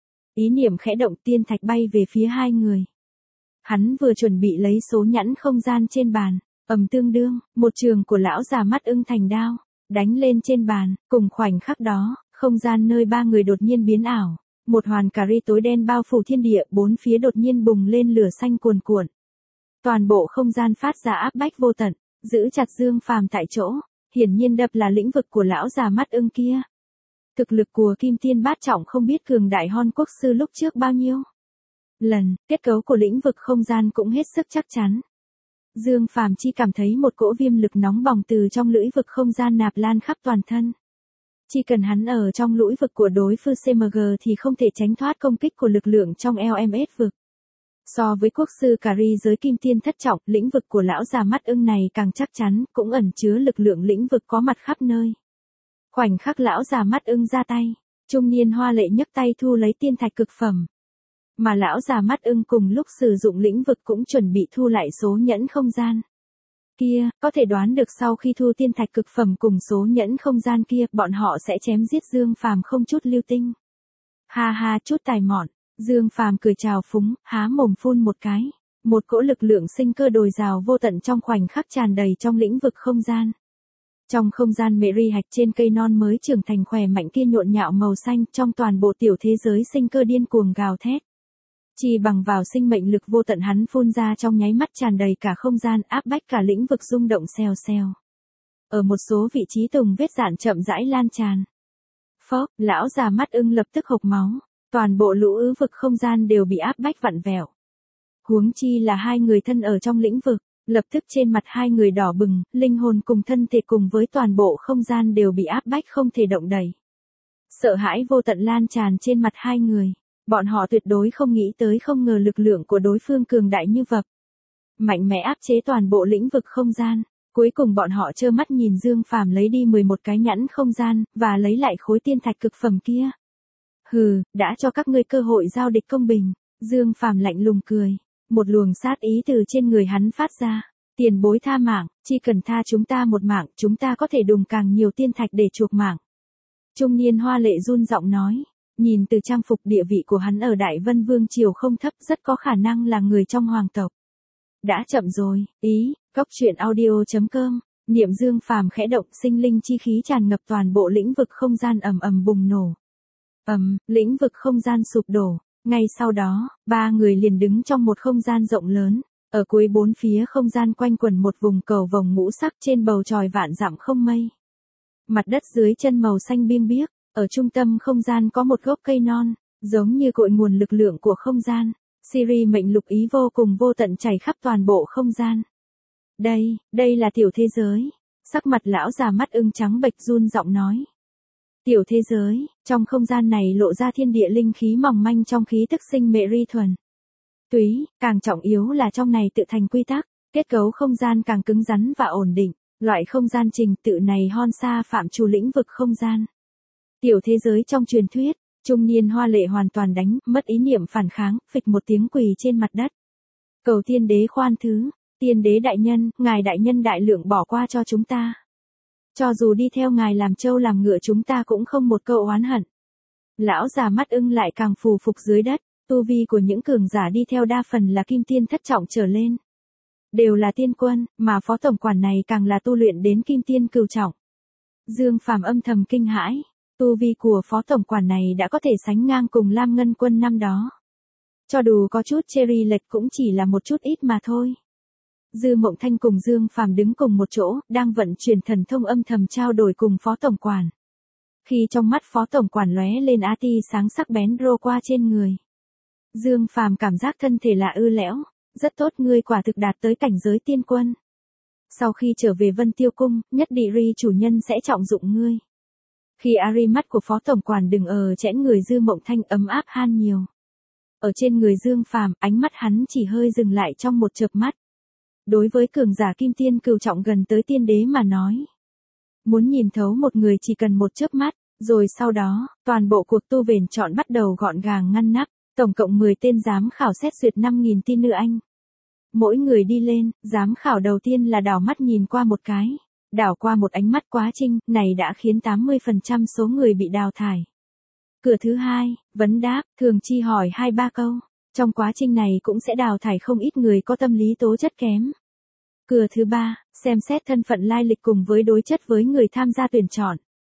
Ý niệm khẽ động, tiên thạch bay về phía hai người. Hắn vừa chuẩn bị lấy số nhẫn không gian trên bàn, ầm tương đương, một trường của lão già mắt ưng thành đao, đánh lên trên bàn, cùng khoảnh khắc đó, không Không gian nơi ba người đột nhiên biến ảo. Một hoàn cà ri tối đen bao phủ thiên địa, bốn phía đột nhiên bùng lên lửa xanh cuồn cuộn. Toàn bộ không gian phát ra áp bách vô tận, giữ chặt Dương Phàm tại chỗ, hiển nhiên đập là lĩnh vực của lão già mắt ưng kia. Thực lực của Kim Tiên Bát Trọng không biết cường đại Hon Quốc Sư lúc trước bao nhiêu lần, kết cấu của lĩnh vực không gian cũng hết sức chắc chắn. Dương Phàm chỉ cảm thấy một cỗ viêm lực nóng bỏng từ trong lưỡi vực không gian nạp lan khắp toàn thân. Chỉ cần hắn ở trong lũi vực của đối phương xê em giê thì không thể tránh thoát công kích của lực lượng trong lờ em ét vực. So với quốc sư cà ri giới Kim Tiên thất trọng, lĩnh vực của lão già mắt ưng này càng chắc chắn, cũng ẩn chứa lực lượng lĩnh vực có mặt khắp nơi. Khoảnh khắc lão già mắt ưng ra tay, trung niên hoa lệ nhấc tay thu lấy tiên thạch cực phẩm. Mà lão già mắt ưng cùng lúc sử dụng lĩnh vực cũng chuẩn bị thu lại số nhẫn không gian kia, có thể đoán được sau khi thu tiên thạch cực phẩm cùng số nhẫn không gian kia, bọn họ sẽ chém giết Dương Phàm không chút lưu tinh. Ha ha, chút tài mọn, Dương Phàm cười chào phúng, há mồm phun một cái, một cỗ lực lượng sinh cơ dồi dào vô tận trong khoảnh khắc tràn đầy trong lĩnh vực không gian. Trong không gian mẹ ri hạch trên cây non mới trưởng thành khỏe mạnh kia nhộn nhạo màu xanh, trong toàn bộ tiểu thế giới sinh cơ điên cuồng gào thét. Chỉ bằng vào sinh mệnh lực vô tận hắn phun ra trong nháy mắt tràn đầy cả không gian, áp bách cả lĩnh vực rung động xèo xèo. Ở một số vị trí tùng vết dạn chậm rãi lan tràn. Phốc, lão già mắt ưng lập tức hộc máu, toàn bộ lũ ứ vực không gian đều bị áp bách vặn vẹo. Huống chi là hai người thân ở trong lĩnh vực, lập tức trên mặt hai người đỏ bừng, linh hồn cùng thân thể cùng với toàn bộ không gian đều bị áp bách không thể động đậy. Sợ hãi vô tận lan tràn trên mặt hai người. Bọn họ tuyệt đối không nghĩ tới không ngờ lực lượng của đối phương cường đại như vậy. Mạnh mẽ áp chế toàn bộ lĩnh vực không gian. Cuối cùng bọn họ trơ mắt nhìn Dương Phàm lấy đi mười một cái nhẫn không gian, và lấy lại khối tiên thạch cực phẩm kia. Hừ, đã cho các ngươi cơ hội giao địch công bình. Dương Phàm lạnh lùng cười. Một luồng sát ý từ trên người hắn phát ra. Tiền bối tha mạng, chỉ cần tha chúng ta một mạng, chúng ta có thể đùng càng nhiều tiên thạch để chuộc mạng. Trung niên hoa lệ run giọng nói. Nhìn từ trang phục, địa vị của hắn ở Đại Vân Vương Triều không thấp, rất có khả năng là người trong hoàng tộc. Đã chậm rồi, ý, góc truyện audio chấm com, niệm Dương Phàm khẽ động, sinh linh chi khí tràn ngập toàn bộ lĩnh vực không gian ầm ầm bùng nổ. Ầm, lĩnh vực không gian sụp đổ, ngay sau đó, ba người liền đứng trong một không gian rộng lớn, ở cuối bốn phía không gian quanh quẩn một vùng cầu vồng ngũ sắc trên bầu trời vạn dặm không mây. Mặt đất dưới chân màu xanh biêng biếc. Ở trung tâm không gian có một gốc cây non, giống như cội nguồn lực lượng của không gian. Siri mệnh lục ý vô cùng vô tận chảy khắp toàn bộ không gian. Đây, đây là tiểu thế giới. Sắc mặt lão già mắt ưng trắng bệch run giọng nói. Tiểu thế giới, trong không gian này lộ ra thiên địa linh khí mỏng manh trong khí tức sinh mệ ri thuần. Túy, càng trọng yếu là trong này tự thành quy tắc, kết cấu không gian càng cứng rắn và ổn định. Loại không gian trình tự này hon xa phạm trù lĩnh vực không gian. Tiểu thế giới trong truyền thuyết, trung niên hoa lệ hoàn toàn đánh, mất ý niệm phản kháng, phịch một tiếng quỳ trên mặt đất. Cầu tiên đế khoan thứ, tiên đế đại nhân, ngài đại nhân đại lượng bỏ qua cho chúng ta. Cho dù đi theo ngài làm trâu làm ngựa chúng ta cũng không một câu oán hận. Lão già mắt ưng lại càng phù phục dưới đất, tu vi của những cường giả đi theo đa phần là kim tiên thất trọng trở lên. Đều là tiên quân, mà phó tổng quản này càng là tu luyện đến kim tiên cửu trọng. Dương Phàm âm thầm kinh hãi. Tu vi của phó tổng quản này đã có thể sánh ngang cùng Lam Ngân Quân năm đó. Cho dù có chút cherry lệch cũng chỉ là một chút ít mà thôi. Dư Mộng Thanh cùng Dương Phàm đứng cùng một chỗ, đang vận chuyển thần thông âm thầm trao đổi cùng phó tổng quản. Khi trong mắt phó tổng quản lóe lên á ti sáng sắc bén rô qua trên người. Dương Phàm cảm giác thân thể là ư lẽo, rất tốt, ngươi quả thực đạt tới cảnh giới tiên quân. Sau khi trở về Vân Tiêu Cung, nhất định ri chủ nhân sẽ trọng dụng ngươi. Khi Ari mắt của phó tổng quản đừng ở chẽn người Dư Mộng Thanh ấm áp han nhiều. Ở trên người Dương Phàm, ánh mắt hắn chỉ hơi dừng lại trong một chớp mắt. Đối với cường giả kim tiên cửu trọng gần tới tiên đế mà nói. Muốn nhìn thấu một người chỉ cần một chớp mắt, rồi sau đó, toàn bộ cuộc tu vền chọn bắt đầu gọn gàng ngăn nắp, tổng cộng mười tên giám khảo xét duyệt năm nghìn tiên nữ anh. Mỗi người đi lên, giám khảo đầu tiên là đảo mắt nhìn qua một cái. Đảo qua một ánh mắt quá trình, này đã khiến tám mươi phần trăm số người bị đào thải. Cửa thứ hai, vấn đáp, thường chi hỏi hai ba câu. Trong quá trình này cũng sẽ đào thải không ít người có tâm lý tố chất kém. Cửa thứ ba, xem xét thân phận lai lịch cùng với đối chất với người tham gia tuyển chọn.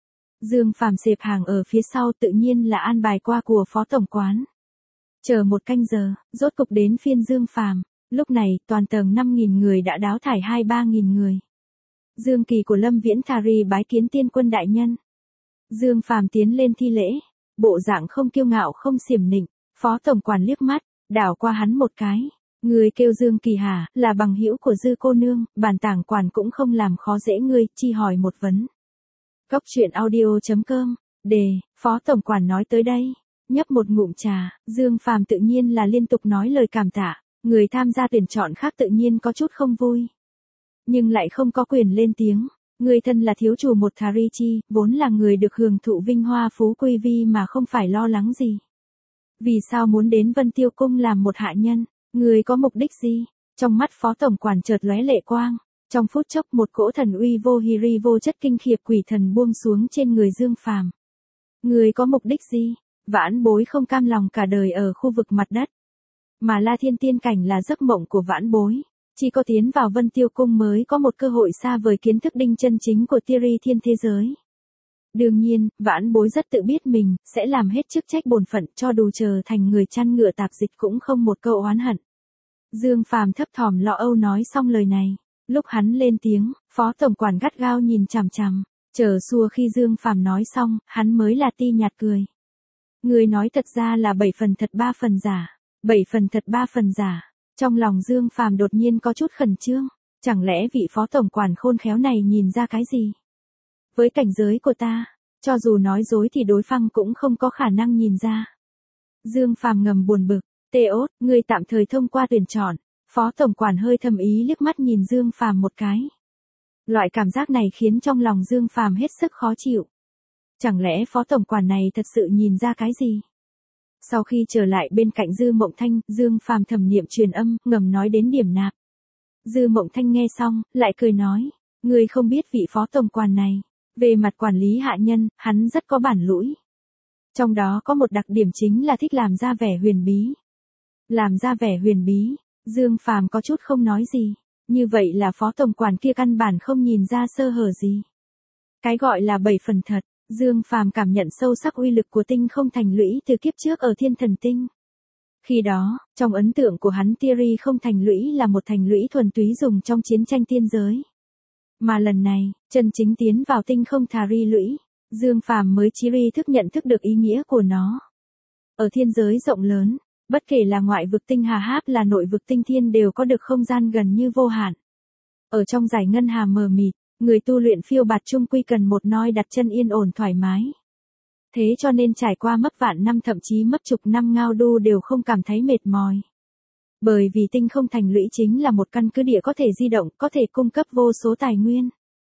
Dương Phàm xếp hàng ở phía sau tự nhiên là an bài qua của phó tổng quán. Chờ một canh giờ, rốt cục đến phiên Dương Phàm. Lúc này, toàn tầng năm nghìn người đã đáo thải hai ba nghìn người. Dương Kỳ của Lâm Viễn Thari bái kiến tiên quân đại nhân. Dương Phàm tiến lên thi lễ, bộ dạng không kiêu ngạo không xiểm nịnh, phó tổng quản liếc mắt, đảo qua hắn một cái. Người kêu Dương Kỳ hả, là bằng hữu của Dư cô nương, bản tảng quản cũng không làm khó dễ ngươi, chi hỏi một vấn. Cốc truyện audio chấm com, đề, phó tổng quản nói tới đây, nhấp một ngụm trà, Dương Phàm tự nhiên là liên tục nói lời cảm tạ, người tham gia tuyển chọn khác tự nhiên có chút không vui. Nhưng lại không có quyền lên tiếng, người thân là thiếu chủ một Tharichi, vốn là người được hưởng thụ vinh hoa phú quý vi mà không phải lo lắng gì. Vì sao muốn đến Vân Tiêu Cung làm một hạ nhân, người có mục đích gì? Trong mắt phó tổng quản chợt lóe lệ quang, trong phút chốc một cỗ thần uy vô hiri vô chất kinh khiếp quỷ thần buông xuống trên người Dương Phàm. Người có mục đích gì? Vãn bối không cam lòng cả đời ở khu vực mặt đất. Mà La Thiên Tiên Cảnh là giấc mộng của vãn bối. Chỉ có tiến vào Vân Tiêu Cung mới có một cơ hội xa vời kiến thức đinh chân chính của Tiri Thiên thế giới. Đương nhiên, vãn bối rất tự biết mình, sẽ làm hết chức trách bổn phận cho dù trở thành người chăn ngựa tạp dịch cũng không một câu oán hận. Dương Phàm thấp thỏm lo âu nói xong lời này. Lúc hắn lên tiếng, phó tổng quản gắt gao nhìn chằm chằm, chờ xua khi Dương Phàm nói xong, hắn mới là ti nhạt cười. Người nói thật ra là bảy phần thật ba phần giả, bảy phần thật ba phần giả. Trong lòng Dương Phàm đột nhiên có chút khẩn trương, chẳng lẽ vị phó tổng quản khôn khéo này nhìn ra cái gì? Với cảnh giới của ta, cho dù nói dối thì đối phương cũng không có khả năng nhìn ra. Dương Phàm ngầm buồn bực, Tê Ốt, người tạm thời thông qua tuyển chọn. Phó tổng quản hơi thầm ý liếc mắt nhìn Dương Phàm một cái. Loại cảm giác này khiến trong lòng Dương Phàm hết sức khó chịu. Chẳng lẽ phó tổng quản này thật sự nhìn ra cái gì? Sau khi trở lại bên cạnh Dư Mộng Thanh, Dương Phàm thầm niệm truyền âm, ngầm nói đến điểm nạp. Dư Mộng Thanh nghe xong, lại cười nói, người không biết vị phó tổng quản này, về mặt quản lý hạ nhân, hắn rất có bản lũi. Trong đó có một đặc điểm chính là thích làm ra vẻ huyền bí. Làm ra vẻ huyền bí. Dương Phàm có chút không nói gì, như vậy là phó tổng quản kia căn bản không nhìn ra sơ hở gì. Cái gọi là bảy phần thật, Dương Phàm cảm nhận sâu sắc uy lực của tinh không thành lũy từ kiếp trước ở Thiên Thần Tinh. Khi đó, trong ấn tượng của hắn Tiri không thành lũy là một thành lũy thuần túy dùng trong chiến tranh tiên giới. Mà lần này, chân chính tiến vào tinh không Thari lũy, Dương Phàm mới chi ri thức nhận thức được ý nghĩa của nó. Ở thiên giới rộng lớn, bất kể là ngoại vực tinh hà háp là nội vực tinh thiên đều có được không gian gần như vô hạn. Ở trong giải ngân hà mờ mịt, người tu luyện phiêu bạt chung quy cần một nơi đặt chân yên ổn thoải mái. Thế cho nên trải qua mất vạn năm thậm chí mất chục năm ngao đu đều không cảm thấy mệt mỏi. Bởi vì tinh không thành lũy chính là một căn cứ địa có thể di động, có thể cung cấp vô số tài nguyên.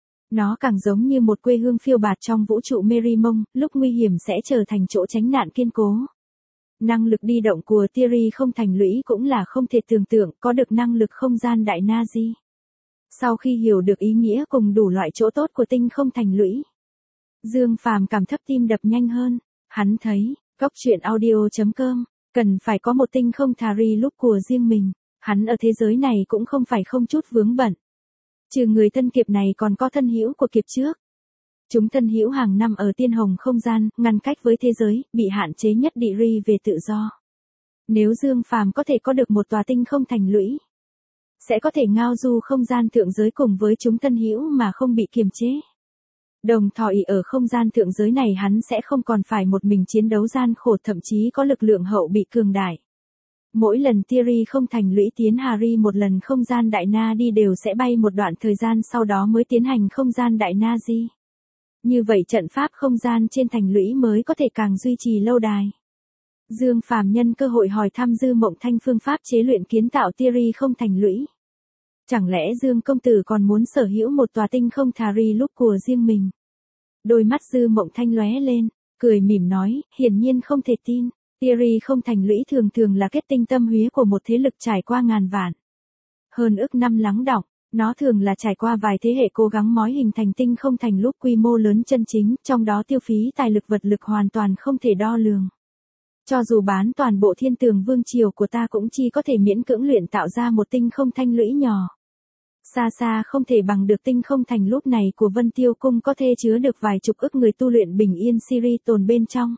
Nó càng giống như một quê hương phiêu bạt trong vũ trụ Merimong, lúc nguy hiểm sẽ trở thành chỗ tránh nạn kiên cố. Năng lực đi động của Tiri không thành lũy cũng là không thể tưởng tượng, có được năng lực không gian đại na-di. Sau khi hiểu được ý nghĩa cùng đủ loại chỗ tốt của tinh không thành lũy, Dương Phàm cảm thấp tim đập nhanh hơn, hắn thấy, cốc truyện audio chấm com, cần phải có một tinh không Thari lúc của riêng mình, hắn ở thế giới này cũng không phải không chút vướng bận. Trừ người thân kiệp này còn có thân hữu của kiếp trước. Chúng thân hữu hàng năm ở tiên hồng không gian, ngăn cách với thế giới, bị hạn chế nhất địa ri về tự do. Nếu Dương Phàm có thể có được một tòa tinh không thành lũy, sẽ có thể ngao du không gian thượng giới cùng với chúng thân hữu mà không bị kiềm chế. Đồng thời ở không gian thượng giới này hắn sẽ không còn phải một mình chiến đấu gian khổ, thậm chí có lực lượng hậu bị cường đại. Mỗi lần Tiri không thành lũy tiến Hari một lần không gian đại na đi đều sẽ bay một đoạn thời gian sau đó mới tiến hành không gian đại na di. Như vậy trận pháp không gian trên thành lũy mới có thể càng duy trì lâu đài. Dương Phàm nhân cơ hội hỏi thăm Dư Mộng Thanh phương pháp chế luyện kiến tạo Tiri không thành lũy. Chẳng lẽ Dương công tử còn muốn sở hữu một tòa tinh không Thari lúc của riêng mình? Đôi mắt Dư Mộng Thanh lóe lên, cười mỉm nói, hiển nhiên không thể tin. Tiri không thành lũy thường thường là kết tinh tâm huyết của một thế lực trải qua ngàn vạn. Hơn ức năm lắng đọng, nó thường là trải qua vài thế hệ cố gắng mói hình thành tinh không thành lúc quy mô lớn chân chính, trong đó tiêu phí tài lực vật lực hoàn toàn không thể đo lường. Cho dù bán toàn bộ thiên tường vương triều của ta cũng chỉ có thể miễn cưỡng luyện tạo ra một tinh không thanh lũy nhỏ. Xa xa không thể bằng được tinh không thành lúc này của Vân Tiêu Cung có thể chứa được vài chục ức người tu luyện bình yên Siri tồn bên trong.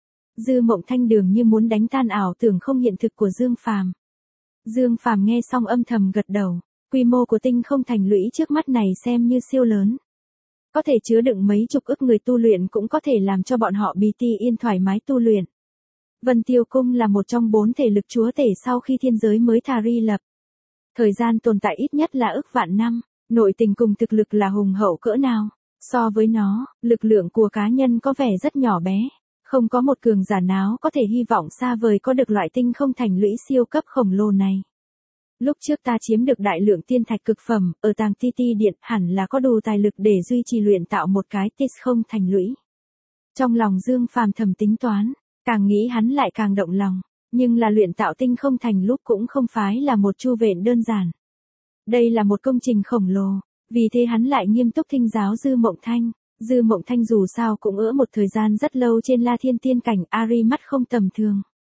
Dư Mộng Thanh dường như muốn đánh tan ảo tưởng không hiện thực của Dương Phàm. Dương Phàm nghe xong âm thầm gật đầu, quy mô của tinh không thành lũy trước mắt này xem như siêu lớn. Có thể chứa đựng mấy chục ức người tu luyện cũng có thể làm cho bọn họ bí ti yên thoải mái tu luyện. Vân Tiêu Cung là một trong bốn thể lực chúa tể sau khi thiên giới mới thà ri lập. Thời gian tồn tại ít nhất là ức vạn năm, nội tình cùng thực lực là hùng hậu cỡ nào. So với nó, lực lượng của cá nhân có vẻ rất nhỏ bé. Không có một cường giả nào có thể hy vọng xa vời có được loại tinh không thành lũy siêu cấp khổng lồ này. Lúc trước ta chiếm được đại lượng tiên thạch cực phẩm, ở tàng ti ti điện hẳn là có đủ tài lực để duy trì luyện tạo một cái tinh không thành lũy. Trong lòng Dương Phàm thầm tính toán, càng nghĩ hắn lại càng động lòng, nhưng là luyện tạo tinh không thành lúc cũng không phải là một chu vện đơn giản. Đây là một công trình khổng lồ, vì thế hắn lại nghiêm túc thinh giáo Dư Mộng Thanh. Dư Mộng Thanh dù sao cũng ở một thời gian rất lâu trên La Thiên Tiên cảnh, Ari mắt không tầm thường.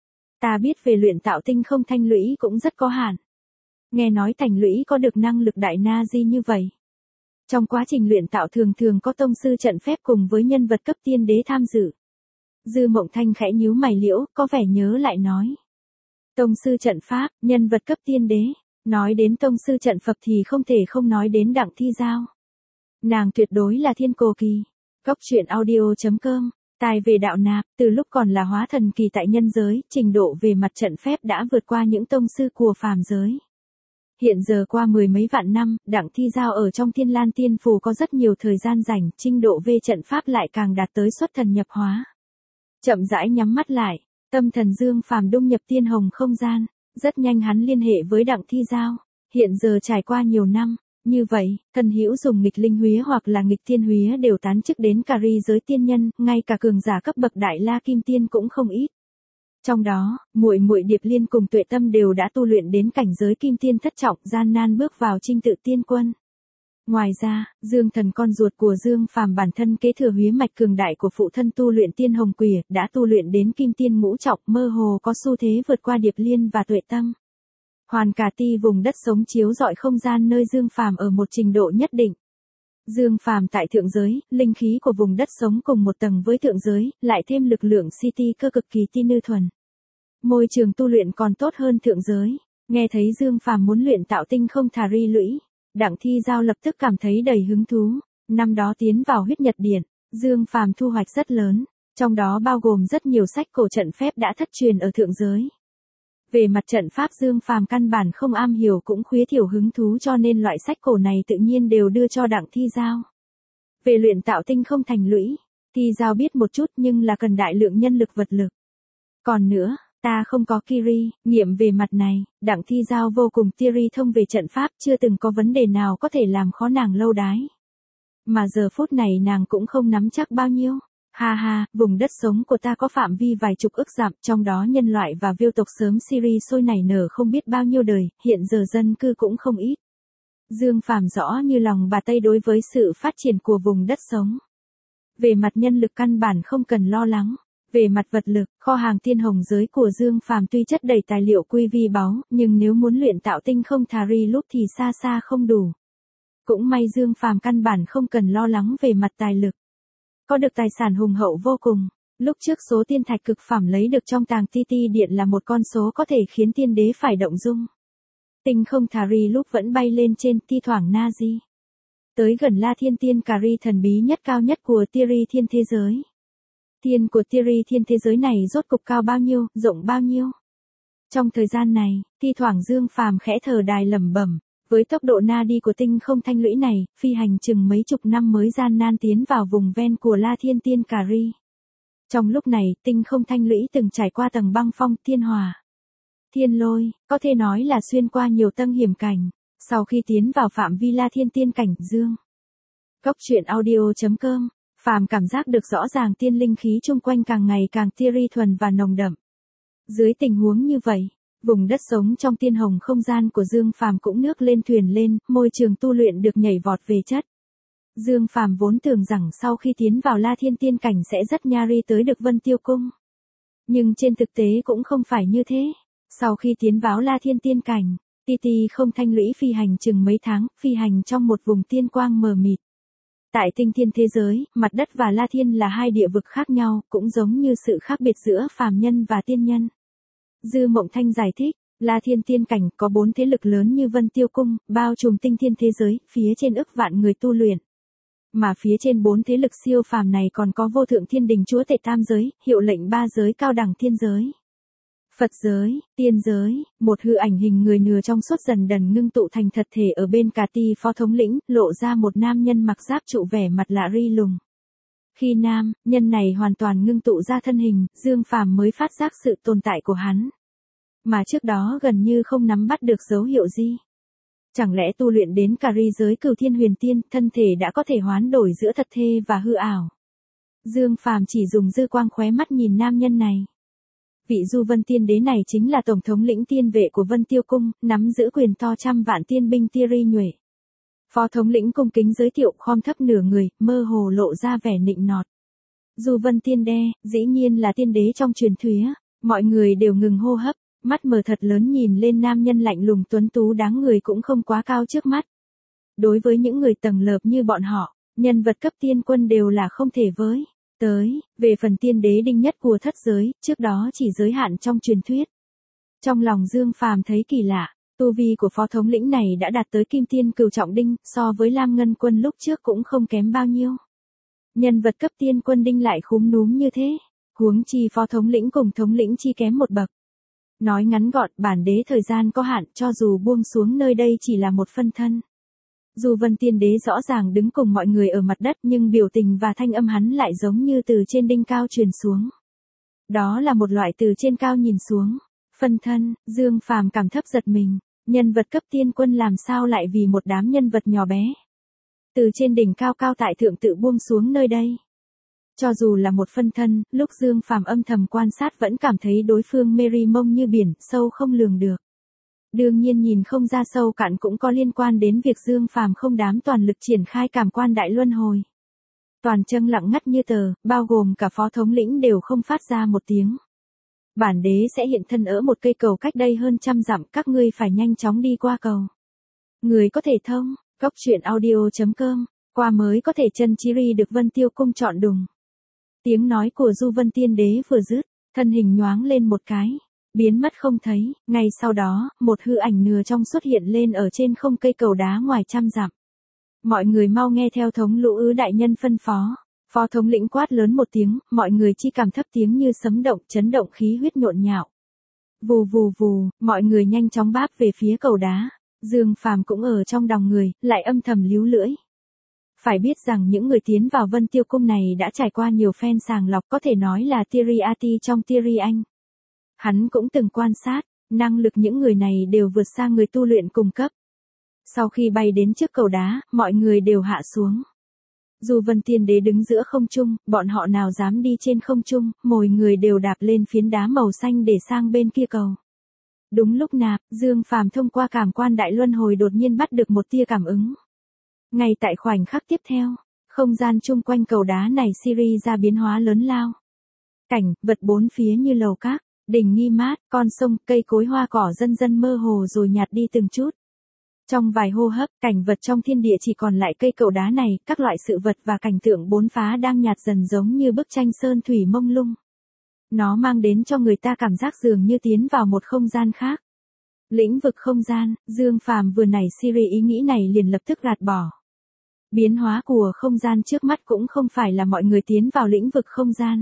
Ta biết về luyện tạo tinh không thanh lũy cũng rất có hạn. Nghe nói thành lũy có được năng lực đại na di như vậy. Trong quá trình luyện tạo thường thường có tông sư trận phép cùng với nhân vật cấp tiên đế tham dự. Dư Mộng Thanh khẽ nhíu mày liễu, có vẻ nhớ lại nói. Tông sư trận pháp, nhân vật cấp tiên đế. Nói đến tông sư trận Phật thì không thể không nói đến Đặng Thi Giao. Nàng tuyệt đối là thiên cổ kỳ. Góc truyện audio chấm com, tài về đạo nạp, từ lúc còn là hóa thần kỳ tại nhân giới, trình độ về mặt trận phép đã vượt qua những tông sư của phàm giới. Hiện giờ qua mười mấy vạn năm, Đặng Thi Giao ở trong Thiên Lan Tiên Phù có rất nhiều thời gian rảnh, trình độ về trận pháp lại càng đạt tới xuất thần nhập hóa. Chậm rãi nhắm mắt lại, tâm thần Dương Phàm đung nhập tiên hồng không gian, rất nhanh hắn liên hệ với Đặng Thi Giao. Hiện giờ trải qua nhiều năm, như vậy, thần hữu dùng nghịch linh huyết hoặc là nghịch tiên huyết đều tán chức đến cả ri giới tiên nhân, ngay cả cường giả cấp bậc đại la kim tiên cũng không ít. Trong đó, muội muội Điệp Liên cùng Tuệ Tâm đều đã tu luyện đến cảnh giới kim tiên thất trọng, gian nan bước vào trinh tự tiên quân. Ngoài ra, Dương Thần con ruột của Dương Phàm bản thân kế thừa huyết mạch cường đại của phụ thân tu luyện tiên hồng quỷ, đã tu luyện đến kim tiên ngũ trọng, mơ hồ có xu thế vượt qua Điệp Liên và Tuệ Tâm. Hoàn cả ti vùng đất sống chiếu rọi không gian nơi Dương Phàm ở một trình độ nhất định. Dương Phàm tại thượng giới, linh khí của vùng đất sống cùng một tầng với thượng giới, lại thêm lực lượng city cơ cực kỳ ti nư thuần. Môi trường tu luyện còn tốt hơn thượng giới. Nghe thấy Dương Phàm muốn luyện tạo tinh không thà ri lũy, Đặng Thi Giao lập tức cảm thấy đầy hứng thú. Năm đó tiến vào huyết nhật điện, Dương Phàm thu hoạch rất lớn, trong đó bao gồm rất nhiều sách cổ trận phép đã thất truyền ở thượng giới. Về mặt trận pháp Dương Phàm căn bản không am hiểu cũng khuyết thiểu hứng thú, cho nên loại sách cổ này tự nhiên đều đưa cho Đặng Thi Giao. Về luyện tạo tinh không thành lũy, Thi Giao biết một chút nhưng là cần đại lượng nhân lực vật lực. Còn nữa, ta không có Kiri, nghiệm về mặt này, Đặng Thi Giao vô cùng Kiri thông về trận pháp, chưa từng có vấn đề nào có thể làm khó nàng lâu đái. Mà giờ phút này nàng cũng không nắm chắc bao nhiêu. Ha ha, vùng đất sống của ta có phạm vi vài chục ức dặm, trong đó nhân loại và viêu tộc sớm Siri sôi nảy nở không biết bao nhiêu đời, hiện giờ dân cư cũng không ít. Dương Phàm rõ như lòng bà Tây đối với sự phát triển của vùng đất sống. Về mặt nhân lực căn bản không cần lo lắng. Về mặt vật lực, kho hàng tiên hồng giới của Dương Phàm tuy chất đầy tài liệu quy vi báu, nhưng nếu muốn luyện tạo tinh không thà ri lúc thì xa xa không đủ. Cũng may Dương Phàm căn bản không cần lo lắng về mặt tài lực. Có được tài sản hùng hậu vô cùng. Lúc trước số tiên thạch cực phẩm lấy được trong tàng ti ti điện là một con số có thể khiến tiên đế phải động dung. Tinh không thà ri lúc vẫn bay lên trên, thi thoảng na di. Tới gần La Thiên Tiên cà ri thần bí nhất cao nhất của Tiri thiên thế giới. Tiên của Tiri thiên thế giới này rốt cục cao bao nhiêu, rộng bao nhiêu. Trong thời gian này, thi thoảng Dương Phàm khẽ thở đài lẩm bẩm. Với tốc độ na đi của tinh không thanh lũy này, phi hành chừng mấy chục năm mới gian nan tiến vào vùng ven của La Thiên Tiên cà ri. Trong lúc này, tinh không thanh lũy từng trải qua tầng băng phong, thiên hỏa, thiên lôi, có thể nói là xuyên qua nhiều tầng hiểm cảnh. Sau khi tiến vào phạm vi La Thiên Tiên cảnh, Dương. Góc truyện audio chấm com, Phàm cảm giác được rõ ràng tiên linh khí chung quanh càng ngày càng Tiri thuần và nồng đậm. Dưới tình huống như vậy, vùng đất sống trong tiên hồng không gian của Dương Phàm cũng nước lên thuyền lên, môi trường tu luyện được nhảy vọt về chất. Dương Phàm vốn tưởng rằng sau khi tiến vào La Thiên Tiên cảnh sẽ rất nhari tới được Vân Tiêu Cung. Nhưng trên thực tế cũng không phải như thế. Sau khi tiến vào La Thiên Tiên cảnh, Titi không thanh lũy phi hành chừng mấy tháng, phi hành trong một vùng tiên quang mờ mịt. Tại tinh thiên thế giới, mặt đất và La Thiên là hai địa vực khác nhau, cũng giống như sự khác biệt giữa phàm nhân và tiên nhân. Dư Mộng Thanh giải thích, La Thiên tiên cảnh có bốn thế lực lớn như Vân Tiêu Cung, bao trùm tinh thiên thế giới, phía trên ức vạn người tu luyện. Mà phía trên bốn thế lực siêu phàm này còn có vô thượng thiên đình chúa tể tam giới, hiệu lệnh ba giới cao đẳng thiên giới. Phật giới, tiên giới, một hư ảnh hình người nửa trong suốt dần dần ngưng tụ thành thật thể ở bên Cà Ti phó thống lĩnh, lộ ra một nam nhân mặc giáp trụ vẻ mặt lạ ri lùng. Khi nam, nhân này hoàn toàn ngưng tụ ra thân hình, Dương Phàm mới phát giác sự tồn tại của hắn. Mà trước đó gần như không nắm bắt được dấu hiệu gì. Chẳng lẽ tu luyện đến cà ri giới cửu thiên huyền tiên, thân thể đã có thể hoán đổi giữa thật thê và hư ảo. Dương Phàm chỉ dùng dư quang khóe mắt nhìn nam nhân này. Vị Du Vân Tiên Đế này chính là tổng thống lĩnh tiên vệ của Vân Tiêu Cung, nắm giữ quyền to trăm vạn tiên binh tia ri nhuệ. Phó thống lĩnh cung kính giới thiệu, khom thấp nửa người, mơ hồ lộ ra vẻ nịnh nọt. Du Vân Tiên Đế, dĩ nhiên là tiên đế trong truyền thuyết. Mọi người đều ngừng hô hấp, mắt mở thật lớn nhìn lên nam nhân lạnh lùng tuấn tú đáng người cũng không quá cao trước mắt. Đối với những người tầng lớp như bọn họ, nhân vật cấp tiên quân đều là không thể với. Tới, về phần tiên đế đinh nhất của thất giới, trước đó chỉ giới hạn trong truyền thuyết. Trong lòng Dương Phàm thấy kỳ lạ, tu vi của phó thống lĩnh này đã đạt tới kim tiên cửu trọng đinh, so với Lam Ngân Quân lúc trước cũng không kém bao nhiêu. Nhân vật cấp tiên quân đinh lại khúm núm như thế, huống chi phó thống lĩnh cùng thống lĩnh chi kém một bậc. Nói ngắn gọn, bản đế thời gian có hạn, cho dù buông xuống nơi đây chỉ là một phân thân. Dù Vân Tiên Đế rõ ràng đứng cùng mọi người ở mặt đất nhưng biểu tình và thanh âm hắn lại giống như từ trên đỉnh cao truyền xuống. Đó là một loại từ trên cao nhìn xuống. Phân thân, Dương Phàm cảm thấp giật mình, nhân vật cấp tiên quân làm sao lại vì một đám nhân vật nhỏ bé. Từ trên đỉnh cao cao tại thượng tự buông xuống nơi đây. Cho dù là một phân thân, lúc Dương Phàm âm thầm quan sát vẫn cảm thấy đối phương mênh mông như biển, sâu không lường được. Đương nhiên nhìn không ra sâu cạn cũng có liên quan đến việc Dương Phàm không đám toàn lực triển khai cảm quan đại luân hồi. Toàn trăng lặng ngắt như tờ, bao gồm cả phó thống lĩnh đều không phát ra một tiếng. Bản đế sẽ hiện thân ở một cây cầu cách đây hơn trăm dặm, các ngươi phải nhanh chóng đi qua cầu. Người có thể thông, cốc truyện audio chấm com, qua mới có thể chân chi ri được Vân Tiêu Cung chọn đùng. Tiếng nói của Du Vân Tiên Đế vừa dứt, thân hình nhoáng lên một cái, biến mất không thấy, ngay sau đó, một hư ảnh nửa trong xuất hiện lên ở trên không cây cầu đá ngoài trăm dặm. Mọi người mau nghe theo thống lũ ứ đại nhân phân phó. Phó thống lĩnh quát lớn một tiếng, mọi người chi cảm thấp tiếng như sấm động, chấn động khí huyết nhộn nhạo. Vù vù vù, mọi người nhanh chóng báp về phía cầu đá. Dương Phàm cũng ở trong đòng người, lại âm thầm líu lưỡi. Phải biết rằng những người tiến vào Vân Tiêu Cung này đã trải qua nhiều phen sàng lọc, có thể nói là Tiriati trong Tiri Anh. Hắn cũng từng quan sát, năng lực những người này đều vượt xa người tu luyện cùng cấp. Sau khi bay đến trước cầu đá, mọi người đều hạ xuống. Dù Vân Tiên Đế đứng giữa không trung, bọn họ nào dám đi trên không trung, mỗi người đều đạp lên phiến đá màu xanh để sang bên kia cầu. Đúng lúc nạp, Dương Phàm thông qua cảm quan đại luân hồi đột nhiên bắt được một tia cảm ứng. Ngay tại khoảnh khắc tiếp theo, không gian chung quanh cầu đá này Siri ra biến hóa lớn lao. Cảnh, vật bốn phía như lầu các, đỉnh nghi mát, con sông, cây cối hoa cỏ dần dần mơ hồ rồi nhạt đi từng chút. Trong vài hô hấp, cảnh vật trong thiên địa chỉ còn lại cây cầu đá này, các loại sự vật và cảnh tượng bốn phá đang nhạt dần giống như bức tranh sơn thủy mông lung. Nó mang đến cho người ta cảm giác dường như tiến vào một không gian khác. Lĩnh vực không gian, Dương Phàm vừa nảy Siri ý nghĩ này liền lập tức gạt bỏ. Biến hóa của không gian trước mắt cũng không phải là mọi người tiến vào lĩnh vực không gian,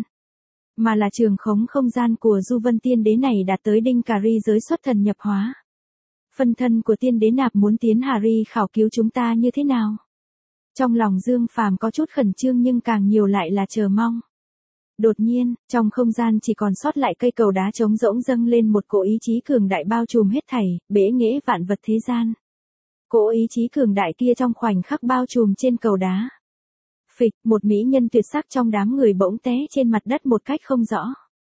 mà là trường khống không gian của Du Vân Tiên Đế này đạt tới đinh cà ri giới xuất thần nhập hóa. Phân thân của tiên đế nạp muốn tiến Hà Ri khảo cứu chúng ta như thế nào? Trong lòng Dương Phàm có chút khẩn trương nhưng càng nhiều lại là chờ mong. Đột nhiên, trong không gian chỉ còn sót lại cây cầu đá trống rỗng dâng lên một cỗ ý chí cường đại bao trùm hết thảy, bẽ nghễ vạn vật thế gian. Cỗ ý chí cường đại kia trong khoảnh khắc bao trùm trên cầu đá. Phịch, một mỹ nhân tuyệt sắc trong đám người bỗng té trên mặt đất một cách không rõ.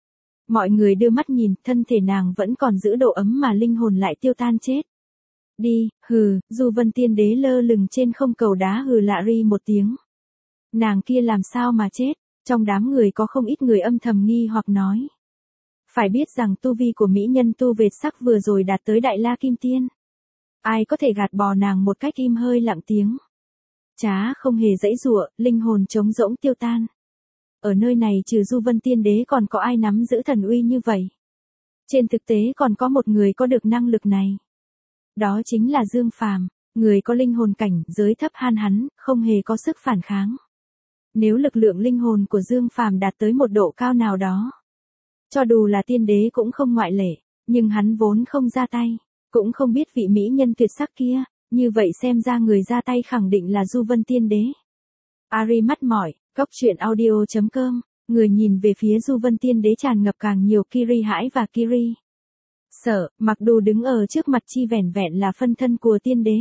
Mọi người đưa mắt nhìn, thân thể nàng vẫn còn giữ độ ấm mà linh hồn lại tiêu tan chết. Đi, hừ, Du Vân Tiên Đế lơ lửng trên không cầu đá hừ lạ ri một tiếng. Nàng kia làm sao mà chết? Trong đám người có không ít người âm thầm nghi hoặc nói. Phải biết rằng tu vi của mỹ nhân tu vệt sắc vừa rồi đạt tới Đại La Kim Tiên. Ai có thể gạt bỏ nàng một cách im hơi lặng tiếng. Trá không hề dãy giụa, linh hồn trống rỗng tiêu tan. Ở nơi này trừ Du Vân Tiên Đế còn có ai nắm giữ thần uy như vậy? Trên thực tế còn có một người có được năng lực này. Đó chính là Dương Phàm, người có linh hồn cảnh giới thấp han hắn, không hề có sức phản kháng. Nếu lực lượng linh hồn của Dương Phàm đạt tới một độ cao nào đó, cho dù là tiên đế cũng không ngoại lệ, nhưng hắn vốn không ra tay, cũng không biết vị mỹ nhân tuyệt sắc kia, như vậy xem ra người ra tay khẳng định là Du Vân Tiên Đế. Ari mắt mỏi, góc truyện audio chấm com, người nhìn về phía Du Vân Tiên Đế tràn ngập càng nhiều Kiri hãi và Kiri sợ, mặc dù đứng ở trước mặt chi vẻn vẹn là phân thân của tiên đế.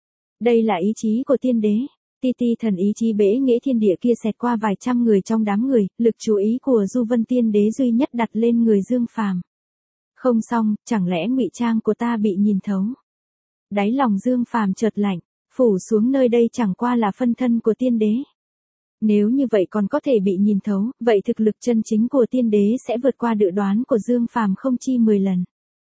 Đây là ý chí của tiên đế. Ti ti thần ý chí bể nghĩa thiên địa kia xẹt qua vài trăm người trong đám người, lực chú ý của Du Vân Tiên Đế duy nhất đặt lên người Dương Phàm. Không xong, chẳng lẽ ngụy trang của ta bị nhìn thấu? Đáy lòng Dương Phàm chợt lạnh, phủ xuống nơi đây chẳng qua là phân thân của tiên đế. Nếu như vậy còn có thể bị nhìn thấu, vậy thực lực chân chính của tiên đế sẽ vượt qua dự đoán của Dương Phàm không chi mười lần.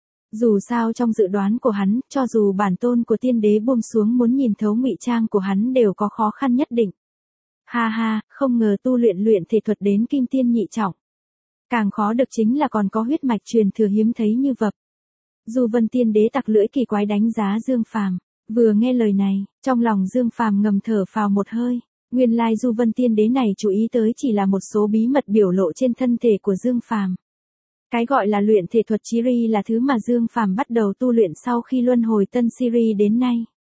Dù sao trong dự đoán của hắn, cho dù bản tôn của tiên đế buông xuống muốn nhìn thấu ngụy trang của hắn đều có khó khăn nhất định. Ha ha, không ngờ tu luyện luyện thể thuật đến kim tiên nhị trọng. Càng khó được chính là còn có huyết mạch truyền thừa hiếm thấy như vật. Du Vân Tiên Đế tặc lưỡi kỳ quái đánh giá Dương Phàm, vừa nghe lời này, trong lòng Dương Phàm ngầm thở phào một hơi, nguyên lai Du Vân Tiên Đế này chú ý tới chỉ là một số bí mật biểu lộ trên thân thể của Dương Phàm. Cái gọi là luyện thể thuật Chiri là thứ mà Dương Phàm bắt đầu tu luyện sau khi luân hồi Tân Siri đến nay.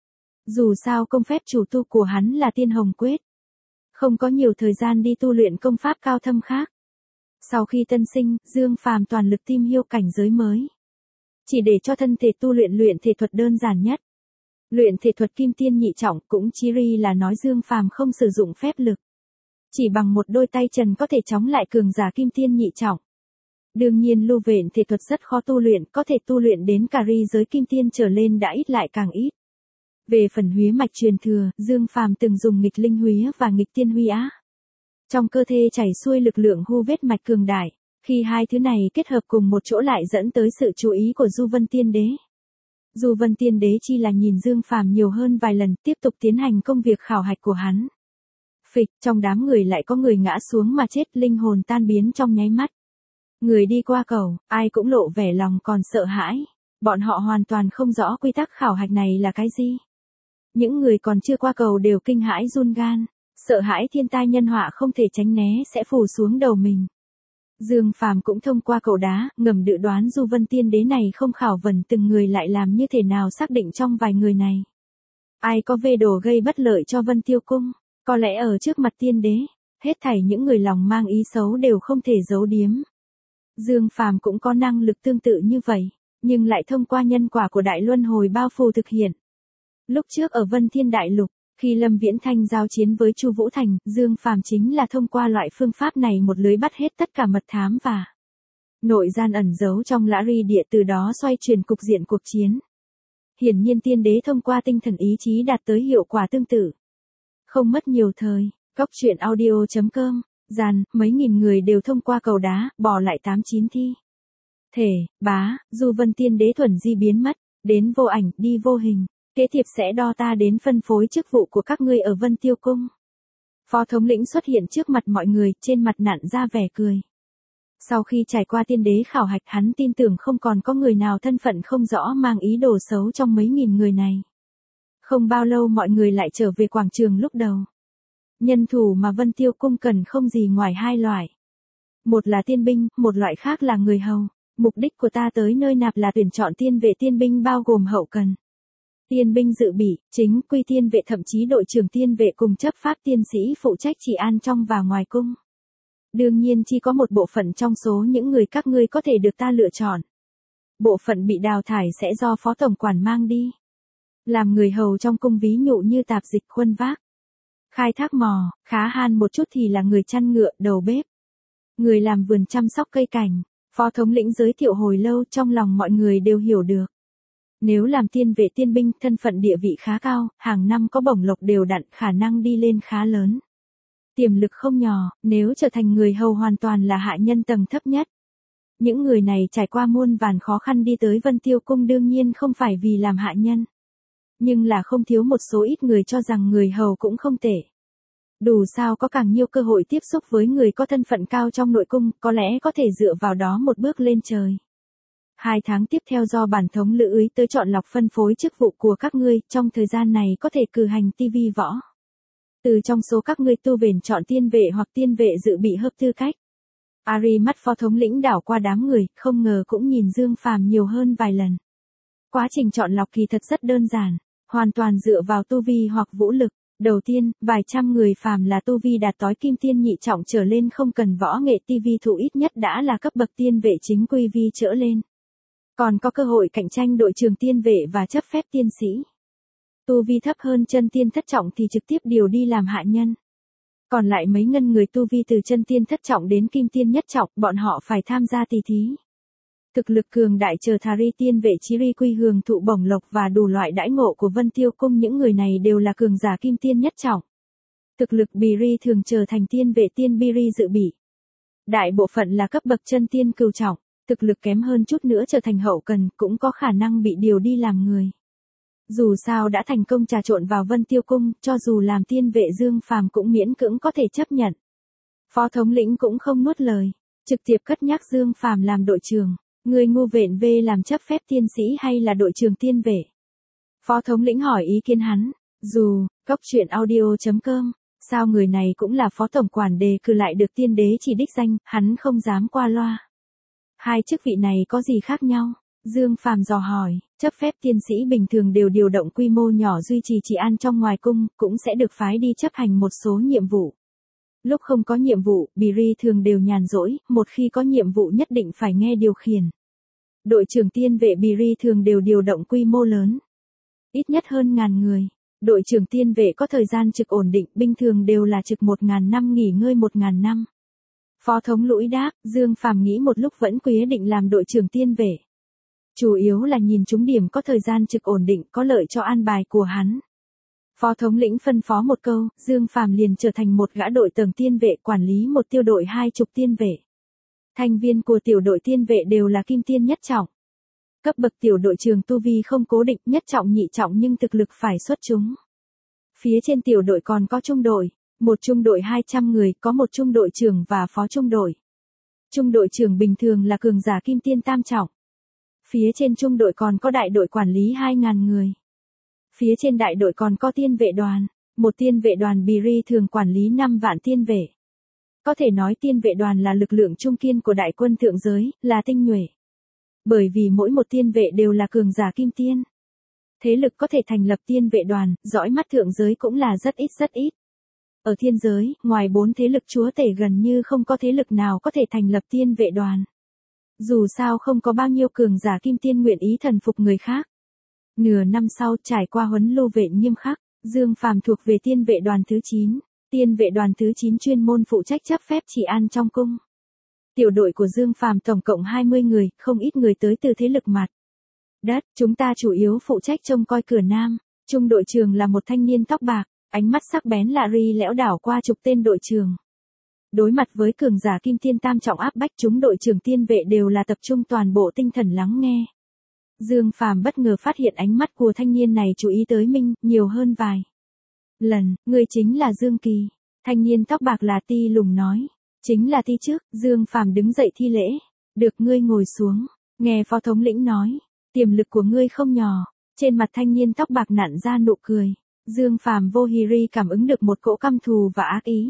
Dù sao công phép chủ tu của hắn là Tiên Hồng Quyết, không có nhiều thời gian đi tu luyện công pháp cao thâm khác. Sau khi tân sinh, Dương Phàm toàn lực tìm hiểu cảnh giới mới, chỉ để cho thân thể tu luyện luyện thể thuật đơn giản nhất. Luyện thể thuật kim tiên nhị trọng cũng Chiri là nói Dương Phàm không sử dụng phép lực, chỉ bằng một đôi tay trần có thể chống lại cường giả kim tiên nhị trọng. Đương nhiên lưu luyện thể thuật rất khó tu luyện, có thể tu luyện đến cà ri giới kim tiên trở lên đã ít lại càng ít. Về phần huyết mạch truyền thừa, Dương Phàm từng dùng nghịch linh huyết và nghịch tiên huy á. Trong cơ thể chảy xuôi lực lượng hu vết mạch cường đại, khi hai thứ này kết hợp cùng một chỗ lại dẫn tới sự chú ý của Du Vân Tiên Đế. Du Vân Tiên Đế chi là nhìn Dương Phàm nhiều hơn vài lần, tiếp tục tiến hành công việc khảo hạch của hắn. Phịch, trong đám người lại có người ngã xuống mà chết, linh hồn tan biến trong nháy mắt. Người đi qua cầu, ai cũng lộ vẻ lòng còn sợ hãi. Bọn họ hoàn toàn không rõ quy tắc khảo hạch này là cái gì. Những người còn chưa qua cầu đều kinh hãi run gan, sợ hãi thiên tai nhân họa không thể tránh né sẽ phủ xuống đầu mình. Dương Phàm cũng thông qua cầu đá, ngầm dự đoán Du Vân Tiên Đế này không khảo vấn từng người lại làm như thế nào xác định trong vài người này. Ai có vê đồ gây bất lợi cho Vân Tiêu Cung, có lẽ ở trước mặt tiên đế, hết thảy những người lòng mang ý xấu đều không thể giấu điếm. Dương Phàm cũng có năng lực tương tự như vậy, nhưng lại thông qua nhân quả của Đại Luân Hồi bao phủ thực hiện. Lúc trước ở Vân Thiên Đại Lục, khi Lâm Viễn Thanh giao chiến với Chu Vũ Thành, Dương Phàm chính là thông qua loại phương pháp này một lưới bắt hết tất cả mật thám và nội gian ẩn giấu trong Lã Ri Địa, từ đó xoay chuyển cục diện cuộc chiến. Hiển nhiên tiên đế thông qua tinh thần ý chí đạt tới hiệu quả tương tự. Không mất nhiều thời, góc truyện audio chấm com, dàn, mấy nghìn người đều thông qua cầu đá, bỏ lại tám chín thi thể, bá, Du Vân Tiên Đế thuần di biến mất, đến vô ảnh, đi vô hình. Kế tiếp sẽ đo ta đến phân phối chức vụ của các ngươi ở Vân Tiêu Cung. Phó thống lĩnh xuất hiện trước mặt mọi người, trên mặt nặn ra vẻ cười. Sau khi trải qua tiên đế khảo hạch, hắn tin tưởng không còn có người nào thân phận không rõ mang ý đồ xấu trong mấy nghìn người này. Không bao lâu mọi người lại trở về quảng trường lúc đầu. Nhân thủ mà Vân Tiêu Cung cần không gì ngoài hai loại. Một là tiên binh, một loại khác là người hầu. Mục đích của ta tới nơi nạp là tuyển chọn tiên vệ, tiên binh bao gồm hậu cần, tiên binh dự bị, chính quy tiên vệ, thậm chí đội trưởng tiên vệ cùng chấp pháp tiên sĩ phụ trách trị an trong và ngoài cung. Đương nhiên chỉ có một bộ phận trong số những người các ngươi có thể được ta lựa chọn. Bộ phận bị đào thải sẽ do phó tổng quản mang đi. Làm người hầu trong cung ví dụ như tạp dịch, khuân vác, khai thác mò, khá han một chút thì là người chăn ngựa, đầu bếp, người làm vườn chăm sóc cây cảnh. Phó thống lĩnh giới thiệu hồi lâu, trong lòng mọi người đều hiểu được. Nếu làm tiên vệ tiên binh, thân phận địa vị khá cao, hàng năm có bổng lộc đều đặn, khả năng đi lên khá lớn. Tiềm lực không nhỏ, nếu trở thành người hầu hoàn toàn là hạ nhân tầng thấp nhất. Những người này trải qua muôn vàn khó khăn đi tới Vân Tiêu Cung, đương nhiên không phải vì làm hạ nhân. nhưng là không thiếu một số ít người cho rằng người hầu cũng không tệ. Đủ sao có càng nhiều cơ hội tiếp xúc với người có thân phận cao trong nội cung, có lẽ có thể dựa vào đó một bước lên trời. Hai tháng tiếp theo do bản thống lữ úy tới chọn lọc phân phối chức vụ của các ngươi, trong thời gian này có thể cử hành ti vi võ. Từ trong số các ngươi tu vền chọn tiên vệ hoặc tiên vệ dự bị hợp tư cách. Ari mắt phó thống lĩnh đảo qua đám người, không ngờ cũng nhìn Dương Phàm nhiều hơn vài lần. Quá trình chọn lọc kỳ thật rất đơn giản, hoàn toàn dựa vào tu vi hoặc vũ lực. Đầu tiên, vài trăm người phàm là tu vi đạt tối kim tiên nhị trọng trở lên không cần võ nghệ ti vi thủ ít nhất đã là cấp bậc tiên vệ chính quy vi trở lên. Còn có cơ hội cạnh tranh đội trưởng tiên vệ và chấp phép tiên sĩ. Tu vi thấp hơn chân tiên thất trọng thì trực tiếp điều đi làm hạ nhân. Còn lại mấy ngân người tu vi từ chân tiên thất trọng đến kim tiên nhất trọng, bọn họ phải tham gia tỷ thí. Thực lực cường đại chờ thà ri tiên vệ chí ri quy hưởng thụ bổng lộc và đủ loại đãi ngộ của Vân Tiêu Cung, những người này đều là cường giả kim tiên nhất trọng. Thực lực bì ri thường trở thành tiên vệ tiên bi ri dự bị. Đại bộ phận là cấp bậc chân tiên cửu trọng, thực lực kém hơn chút nữa trở thành hậu cần, cũng có khả năng bị điều đi làm người. Dù sao đã thành công trà trộn vào Vân Tiêu Cung, cho dù làm tiên vệ Dương Phàm cũng miễn cưỡng có thể chấp nhận. Phó thống lĩnh cũng không nuốt lời, trực tiếp cất nhắc Dương Phàm làm đội trưởng. Người ngu vện về làm chấp phép tiên sĩ hay là đội trưởng tiên vệ? Phó thống lĩnh hỏi ý kiến hắn. Dù, cốc truyện audio chấm com, sao người này cũng là phó tổng quản đề cử lại được tiên đế chỉ đích danh, hắn không dám qua loa. Hai chức vị này có gì khác nhau? Dương Phàm dò hỏi. Chấp phép tiên sĩ bình thường đều điều động quy mô nhỏ duy trì trị an trong ngoài cung, cũng sẽ được phái đi chấp hành một số nhiệm vụ. Lúc không có nhiệm vụ, bì ri thường đều nhàn rỗi, một khi có nhiệm vụ nhất định phải nghe điều khiển. Đội trưởng tiên vệ bì ri thường đều điều động quy mô lớn. Ít nhất hơn ngàn người. Đội trưởng tiên vệ có thời gian trực ổn định, bình thường đều là trực một ngàn năm nghỉ ngơi một ngàn năm. Phó thống lũi đáp, Dương Phàm nghĩ một lúc vẫn quyết định làm đội trưởng tiên vệ. Chủ yếu là nhìn chúng điểm có thời gian trực ổn định có lợi cho an bài của hắn. Phó thống lĩnh phân phó một câu, Dương Phàm liền trở thành một gã đội tầng tiên vệ quản lý một tiêu đội hai chục tiên vệ. Thành viên của tiểu đội tiên vệ đều là kim tiên nhất trọng. Cấp bậc tiểu đội trường tu vi không cố định, nhất trọng nhị trọng nhưng thực lực phải xuất chúng. Phía trên tiểu đội còn có trung đội, một trung đội hai trăm người, có một trung đội trưởng và phó trung đội. Trung đội trưởng bình thường là cường giả kim tiên tam trọng. Phía trên trung đội còn có đại đội quản lý hai nghìn người. Phía trên đại đội còn có tiên vệ đoàn, một tiên vệ đoàn bì ri thường quản lý năm vạn tiên vệ. Có thể nói tiên vệ đoàn là lực lượng trung kiên của đại quân thượng giới, là tinh nhuệ. Bởi vì mỗi một tiên vệ đều là cường giả kim tiên. Thế lực có thể thành lập tiên vệ đoàn, dõi mắt thượng giới cũng là rất ít rất ít. Ở thiên giới, ngoài bốn thế lực chúa tể gần như không có thế lực nào có thể thành lập tiên vệ đoàn. Dù sao không có bao nhiêu cường giả kim tiên nguyện ý thần phục người khác. Nửa năm sau trải qua huấn lưu vệ nghiêm khắc, Dương Phàm thuộc về tiên vệ đoàn thứ chín. Tiên vệ đoàn thứ chín chuyên môn phụ trách chấp phép trị an trong cung. Tiểu đội của Dương Phàm tổng cộng hai mươi người, không ít người tới từ thế lực mặt đất, chúng ta chủ yếu phụ trách trông coi cửa nam. Trung đội trưởng là một thanh niên tóc bạc, ánh mắt sắc bén lạ ri lẽo đảo qua chục tên đội trưởng. Đối mặt với cường giả kim tiên tam trọng áp bách, chúng đội trưởng tiên vệ đều là tập trung toàn bộ tinh thần lắng nghe. Dương Phàm bất ngờ phát hiện ánh mắt của thanh niên này chú ý tới mình nhiều hơn vài lần. Người chính là Dương Kỳ. Thanh niên tóc bạc là Ti Lùng nói. Chính là Ti trước. Dương Phàm đứng dậy thi lễ. Được, ngươi ngồi xuống. Nghe phó thống lĩnh nói. Tiềm lực của ngươi không nhỏ. Trên mặt thanh niên tóc bạc nặn ra nụ cười. Dương Phàm vô hì ri cảm ứng được một cỗ căm thù và ác ý.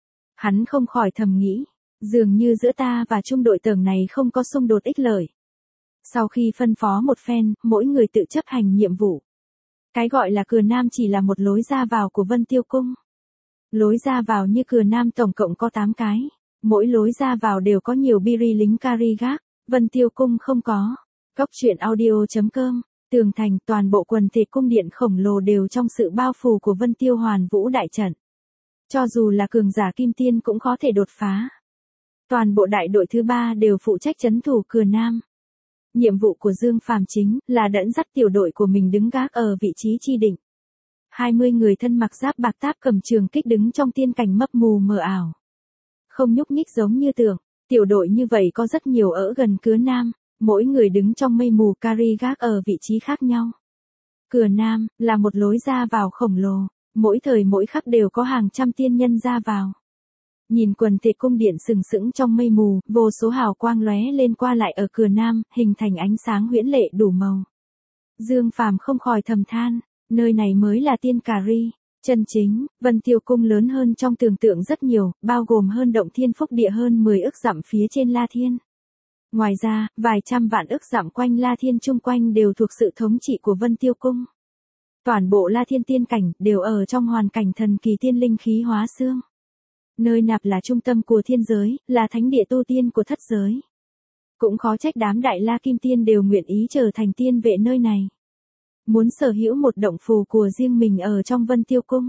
Hắn không khỏi thầm nghĩ. Dường như giữa ta và trung đội tầng này không có xung đột ích lợi. Sau khi phân phó một phen, mỗi người tự chấp hành nhiệm vụ. Cái gọi là cửa nam chỉ là một lối ra vào của Vân Tiêu Cung. Lối ra vào như cửa nam tổng cộng có tám cái. Mỗi lối ra vào đều có nhiều biri lính cari gác. Vân Tiêu Cung không có. Cốc truyện audio chấm com. Tường thành, toàn bộ quần thể cung điện khổng lồ đều trong sự bao phủ của Vân Tiêu Hoàn Vũ đại trận. Cho dù là cường giả kim tiên cũng có thể đột phá. Toàn bộ đại đội thứ ba đều phụ trách trấn thủ cửa nam. Nhiệm vụ của Dương Phàm chính là dẫn dắt tiểu đội của mình đứng gác ở vị trí chi định. hai mươi người thân mặc giáp bạc táp cầm trường kích đứng trong tiên cảnh mấp mù mờ ảo. Không nhúc nhích giống như tưởng, tiểu đội như vậy có rất nhiều ở gần cửa nam, mỗi người đứng trong mây mù cari gác ở vị trí khác nhau. Cửa Nam, là một lối ra vào khổng lồ, mỗi thời mỗi khắc đều có hàng trăm tiên nhân ra vào. Nhìn quần thể cung điện sừng sững trong mây mù, vô số hào quang lóe lên qua lại ở cửa Nam, hình thành ánh sáng huyễn lệ đủ màu. Dương Phàm không khỏi thầm than, nơi này mới là Tiên Cà Ri. Chân chính, Vân Tiêu Cung lớn hơn trong tưởng tượng rất nhiều, bao gồm hơn động thiên phúc địa hơn mười ức dặm phía trên La Thiên. Ngoài ra, vài trăm vạn ức dặm quanh La Thiên chung quanh đều thuộc sự thống trị của Vân Tiêu Cung. Toàn bộ La Thiên tiên cảnh đều ở trong hoàn cảnh thần kỳ tiên linh khí hóa xương. Nơi nạp là trung tâm của thiên giới, là thánh địa tu tiên của thất giới. Cũng khó trách đám đại La Kim Tiên đều nguyện ý trở thành tiên vệ nơi này. Muốn sở hữu một động phù của riêng mình ở trong Vân Tiêu Cung.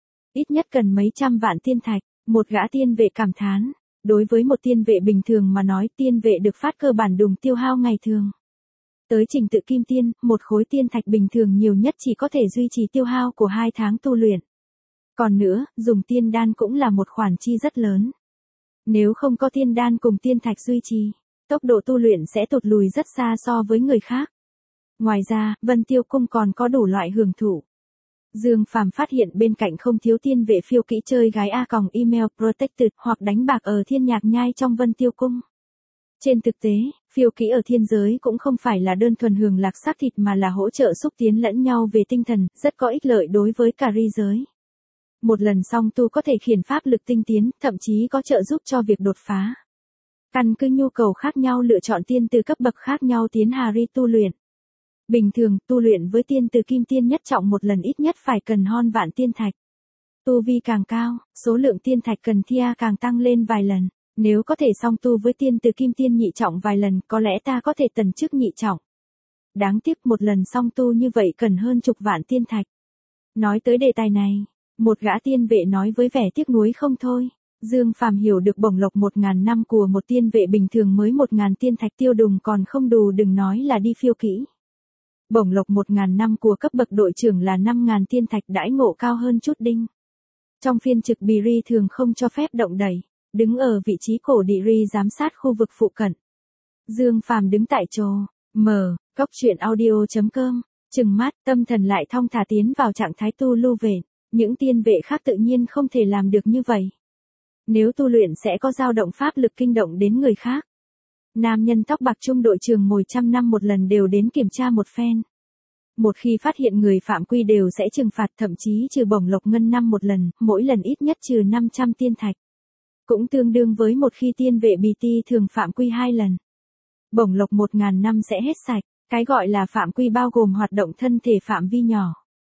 Ít nhất cần mấy trăm vạn tiên thạch, một gã tiên vệ cảm thán. Đối với một tiên vệ bình thường mà nói, tiên vệ được phát cơ bản đùng tiêu hao ngày thường. Tới trình tự kim tiên, một khối tiên thạch bình thường nhiều nhất chỉ có thể duy trì tiêu hao của hai tháng tu luyện. Còn nữa, dùng tiên đan cũng là một khoản chi rất lớn. Nếu không có tiên đan cùng tiên thạch duy trì, tốc độ tu luyện sẽ tụt lùi rất xa so với người khác. Ngoài ra, Vân Tiêu Cung còn có đủ loại hưởng thụ. Dương Phàm phát hiện bên cạnh không thiếu tiên vệ phiêu kỹ chơi gái A còng email protected hoặc đánh bạc ở thiên nhạc nhai trong Vân Tiêu Cung. Trên thực tế, phiêu kỹ ở thiên giới cũng không phải là đơn thuần hưởng lạc xác thịt mà là hỗ trợ xúc tiến lẫn nhau về tinh thần, rất có ích lợi đối với cả ri giới. Một lần song tu có thể khiển pháp lực tinh tiến, thậm chí có trợ giúp cho việc đột phá. Căn cứ nhu cầu khác nhau lựa chọn tiên từ cấp bậc khác nhau tiến hà ri tu luyện. Bình thường, tu luyện với tiên từ kim tiên nhất trọng một lần ít nhất phải cần hơn vạn tiên thạch. Tu vi càng cao, số lượng tiên thạch cần thia càng tăng lên vài lần. Nếu có thể song tu với tiên từ kim tiên nhị trọng vài lần, có lẽ ta có thể tần chức nhị trọng. Đáng tiếc một lần song tu như vậy cần hơn chục vạn tiên thạch. Nói tới đề tài này, một gã tiên vệ nói với vẻ tiếc nuối không thôi. Dương Phàm hiểu được bổng lộc một ngàn năm của một tiên vệ bình thường mới một ngàn tiên thạch tiêu đùng còn không đủ, đừng nói là đi phiêu kỹ. Bổng lộc một ngàn năm của cấp bậc đội trưởng là năm ngàn tiên thạch, đãi ngộ cao hơn chút đinh. Trong phiên trực Bì Ri thường không cho phép động đẩy, đứng ở vị trí cổ địa ri giám sát khu vực phụ cận. Dương Phàm đứng tại chỗ, mở, cốc truyện audio chấm com, trừng mắt, tâm thần lại thong thả tiến vào trạng thái tu lưu về. Những tiên vệ khác tự nhiên không thể làm được như vậy. Nếu tu luyện sẽ có dao động pháp lực kinh động đến người khác. Nam nhân tóc bạc trung đội trường mồi trăm năm một lần đều đến kiểm tra một phen. Một khi phát hiện người phạm quy đều sẽ trừng phạt, thậm chí trừ bổng lộc ngân năm một lần, mỗi lần ít nhất trừ năm trăm tiên thạch. Cũng tương đương với một khi tiên vệ bì ti thường phạm quy hai lần. Bổng lộc một ngàn năm sẽ hết sạch, cái gọi là phạm quy bao gồm hoạt động thân thể phạm vi nhỏ.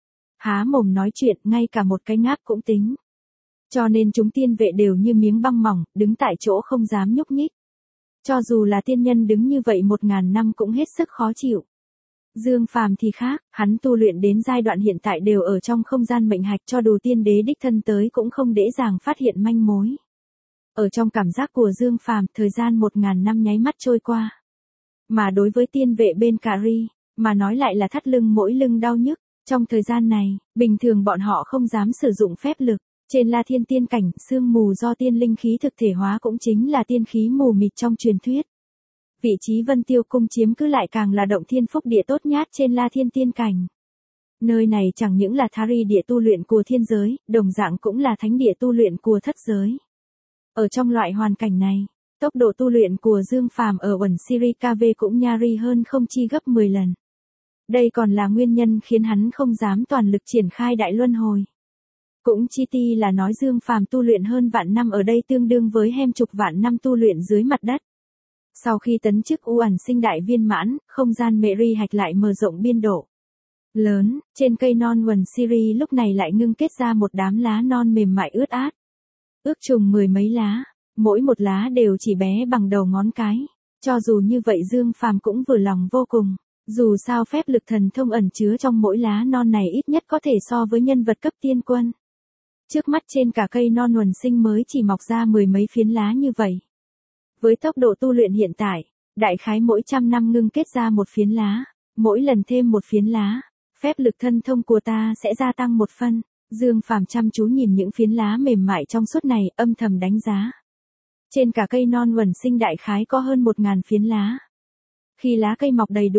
Há mồm nói chuyện, ngay cả một cái ngáp cũng tính. Cho nên chúng tiên vệ đều như miếng băng mỏng, đứng tại chỗ không dám nhúc nhích. Cho dù là tiên nhân đứng như vậy một ngàn năm cũng hết sức khó chịu. Dương Phàm thì khác, hắn tu luyện đến giai đoạn hiện tại đều ở trong không gian mệnh hạch, cho dù tiên đế đích thân tới cũng không dễ dàng phát hiện manh mối. Ở trong cảm giác của Dương Phàm, thời gian một ngàn năm nháy mắt trôi qua. Mà đối với tiên vệ bên Cà Ri, mà nói lại là thắt lưng mỗi lưng đau nhức. Trong thời gian này, bình thường bọn họ không dám sử dụng phép lực. Trên La Thiên tiên cảnh, sương mù do tiên linh khí thực thể hóa cũng chính là tiên khí mù mịt trong truyền thuyết. Vị trí Vân Tiêu Cung chiếm cứ lại càng là động thiên phúc địa tốt nhát trên La Thiên tiên cảnh. Nơi này chẳng những là Thari địa tu luyện của thiên giới, đồng dạng cũng là thánh địa tu luyện của thất giới. Ở trong loại hoàn cảnh này, tốc độ tu luyện của Dương Phàm ở Uẩn Siri ca vê cũng nhari hơn không chi gấp mười lần. Đây còn là nguyên nhân khiến hắn không dám toàn lực triển khai đại luân hồi. Cũng chi ti là nói Dương Phàm tu luyện hơn vạn năm ở đây tương đương với hem chục vạn năm tu luyện dưới mặt đất. Sau khi tấn chức U ẩn sinh đại viên mãn, không gian mẹ ri hạch lại mở rộng biên độ lớn, trên cây non Uẩn Siri lúc này lại ngưng kết ra một đám lá non mềm mại ướt át. Ước chừng mười mấy lá, mỗi một lá đều chỉ bé bằng đầu ngón cái. Cho dù như vậy Dương Phàm cũng vừa lòng vô cùng. Dù sao phép lực thần thông ẩn chứa trong mỗi lá non này ít nhất có thể so với nhân vật cấp tiên quân. Trước mắt trên cả cây non Uẩn sinh mới chỉ mọc ra mười mấy phiến lá như vậy. Với tốc độ tu luyện hiện tại, đại khái mỗi trăm năm ngưng kết ra một phiến lá, mỗi lần thêm một phiến lá, phép lực thân thông của ta sẽ gia tăng một phân. Dương Phàm chăm chú nhìn những phiến lá mềm mại trong suốt này, âm thầm đánh giá. Trên cả cây non Uẩn sinh đại khái có hơn một ngàn phiến lá. Khi lá cây mọc đầy đủ,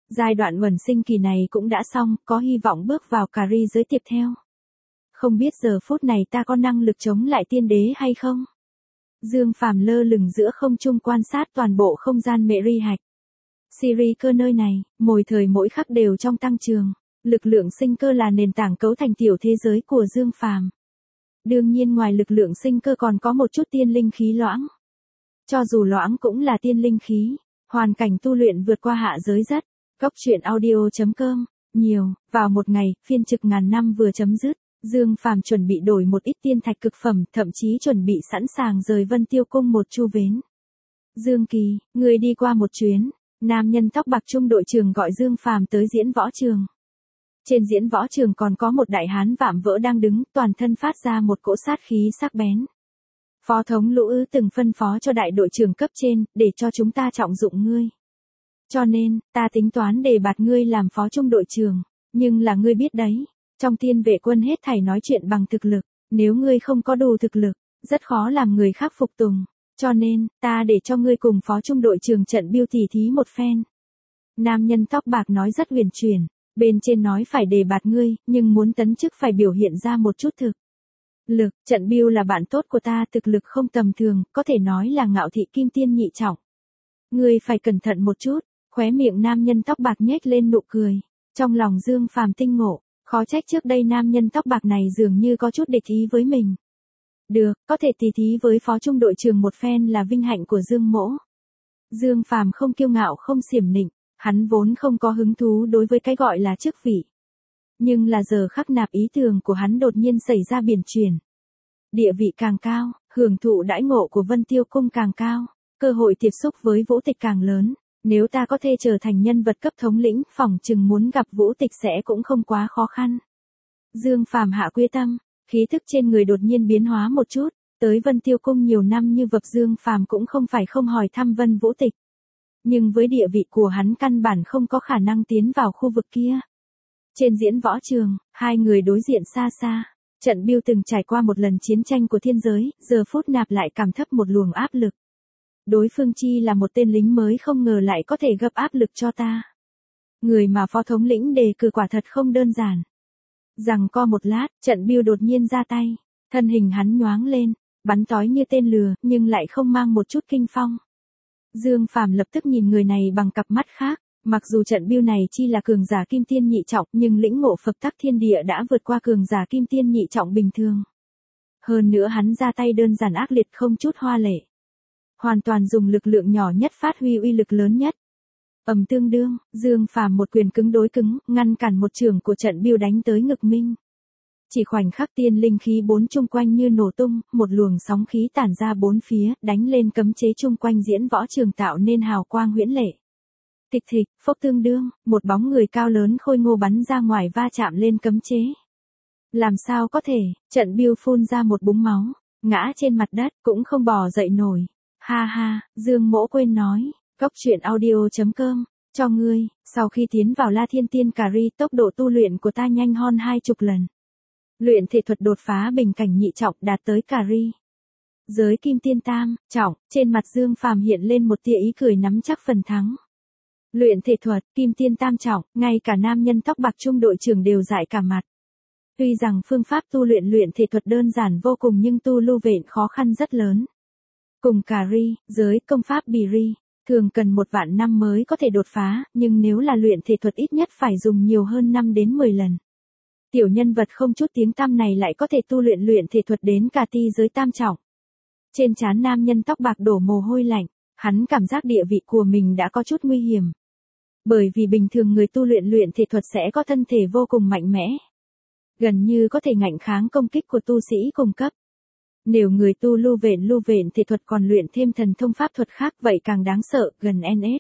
Giai đoạn uẩn sinh kỳ này cũng đã xong, có hy vọng bước vào cà ri giới tiếp theo. Không biết giờ phút này ta có năng lực chống lại tiên đế hay không? Dương Phàm lơ lửng giữa không trung quan sát toàn bộ không gian mẹ ri hạch. Siri cơ nơi này, mỗi thời mỗi khắc đều trong tăng trưởng. Lực lượng sinh cơ là nền tảng cấu thành tiểu thế giới của Dương Phàm. Đương nhiên ngoài lực lượng sinh cơ còn có một chút tiên linh khí loãng. Cho dù loãng cũng là tiên linh khí, hoàn cảnh tu luyện vượt qua hạ giới rất. Cốc truyện audio chấm com, nhiều, vào một ngày, phiên trực ngàn năm vừa chấm dứt, Dương Phàm chuẩn bị đổi một ít tiên thạch cực phẩm, thậm chí chuẩn bị sẵn sàng rời Vân Tiêu Cung một chu vến. Dương Kỳ, người đi qua một chuyến, nam nhân tóc bạc trung đội trưởng gọi Dương Phàm tới diễn võ trường. Trên diễn võ trường còn có một đại hán vạm vỡ đang đứng, toàn thân phát ra một cỗ sát khí sắc bén. Phó thống Lũ Ư từng phân phó cho đại đội trưởng cấp trên, để cho chúng ta trọng dụng ngươi. Cho nên, ta tính toán đề bạt ngươi làm phó trung đội trưởng, nhưng là ngươi biết đấy, trong tiên vệ quân hết thảy nói chuyện bằng thực lực, nếu ngươi không có đủ thực lực, rất khó làm người khác phục tùng, cho nên, ta để cho ngươi cùng phó trung đội trưởng trận biêu tỉ thí một phen. Nam nhân tóc bạc nói rất huyền chuyển, bên trên nói phải đề bạt ngươi, nhưng muốn tấn chức phải biểu hiện ra một chút thực lực, trận biêu là bạn tốt của ta, thực lực không tầm thường, có thể nói là ngạo thị kim tiên nhị trọng. Ngươi phải cẩn thận một chút. Khóe miệng nam nhân tóc bạc nhếch lên nụ cười. Trong lòng Dương Phàm tinh ngộ, khó trách trước đây nam nhân tóc bạc này dường như có chút địch ý với mình. Được, có thể tỉ thí với phó trung đội trưởng một phen là vinh hạnh của Dương mỗ. Dương Phàm không kiêu ngạo không xiểm nịnh, hắn vốn không có hứng thú đối với cái gọi là chức vị. Nhưng là giờ khắc nạp ý tưởng của hắn đột nhiên xảy ra biển chuyển. Địa vị càng cao, hưởng thụ đãi ngộ của Vân Tiêu Cung càng cao, cơ hội tiếp xúc với Vũ Tịch càng lớn. Nếu ta có thể trở thành nhân vật cấp thống lĩnh, phỏng chừng muốn gặp Vũ Tịch sẽ cũng không quá khó khăn. Dương Phàm hạ quyết tâm, khí thức trên người đột nhiên biến hóa một chút, tới Vân Tiêu Cung nhiều năm như vật Dương Phàm cũng không phải không hỏi thăm Vân Vũ Tịch. Nhưng với địa vị của hắn căn bản không có khả năng tiến vào khu vực kia. Trên diễn võ trường, hai người đối diện xa xa, trận biêu từng trải qua một lần chiến tranh của thiên giới, giờ phút nạp lại cảm thấp một luồng áp lực. Đối phương chi là một tên lính mới không ngờ lại có thể gấp áp lực cho ta. Người mà phó thống lĩnh đề cử quả thật không đơn giản. Rằng co một lát, trận biêu đột nhiên ra tay, thân hình hắn nhoáng lên, bắn tói như tên lừa, nhưng lại không mang một chút kinh phong. Dương Phàm lập tức nhìn người này bằng cặp mắt khác, mặc dù trận biêu này chi là cường giả kim tiên nhị trọng, nhưng lĩnh ngộ Phật tắc thiên địa đã vượt qua cường giả kim tiên nhị trọng bình thường. Hơn nữa hắn ra tay đơn giản ác liệt không chút hoa lệ. Hoàn toàn dùng lực lượng nhỏ nhất phát huy uy lực lớn nhất. Ầm tương đương, Dương Phàm một quyền cứng đối cứng, ngăn cản một trường của trận biêu đánh tới ngực minh. Chỉ khoảnh khắc tiên linh khí bốn chung quanh như nổ tung, một luồng sóng khí tản ra bốn phía, đánh lên cấm chế chung quanh diễn võ trường tạo nên hào quang huyễn lệ. Tịch thịch, phốc tương đương, một bóng người cao lớn khôi ngô bắn ra ngoài va chạm lên cấm chế. Làm sao có thể, trận biêu phun ra một búng máu, ngã trên mặt đất, cũng không bò dậy nổi. Ha ha, Dương mỗ quên nói, cốc truyện audio chấm com, cho ngươi, sau khi tiến vào La Thiên Tiên Cà Ri tốc độ tu luyện của ta nhanh hơn hai chục lần. Luyện thể thuật đột phá bình cảnh nhị trọng đạt tới Cà Ri. Giới kim tiên tam, trọng, trên mặt Dương Phàm hiện lên một tia ý cười nắm chắc phần thắng. Luyện thể thuật, kim tiên tam trọng, ngay cả nam nhân tóc bạc trung đội trưởng đều dại cả mặt. Tuy rằng phương pháp tu luyện luyện thể thuật đơn giản vô cùng nhưng tu lưu vện khó khăn rất lớn. Cùng Cà Ri, giới công pháp Bì Ri, thường cần một vạn năm mới có thể đột phá, nhưng nếu là luyện thể thuật ít nhất phải dùng nhiều hơn năm đến mười lần. Tiểu nhân vật không chút tiếng tăm này lại có thể tu luyện luyện thể thuật đến cả ti giới tam trọng. Trên trán nam nhân tóc bạc đổ mồ hôi lạnh, hắn cảm giác địa vị của mình đã có chút nguy hiểm. Bởi vì bình thường người tu luyện luyện thể thuật sẽ có thân thể vô cùng mạnh mẽ. Gần như có thể ngạnh kháng công kích của tu sĩ cùng cấp. Nếu người tu lưu vện lưu vện thể thuật còn luyện thêm thần thông pháp thuật khác vậy càng đáng sợ, gần en ét.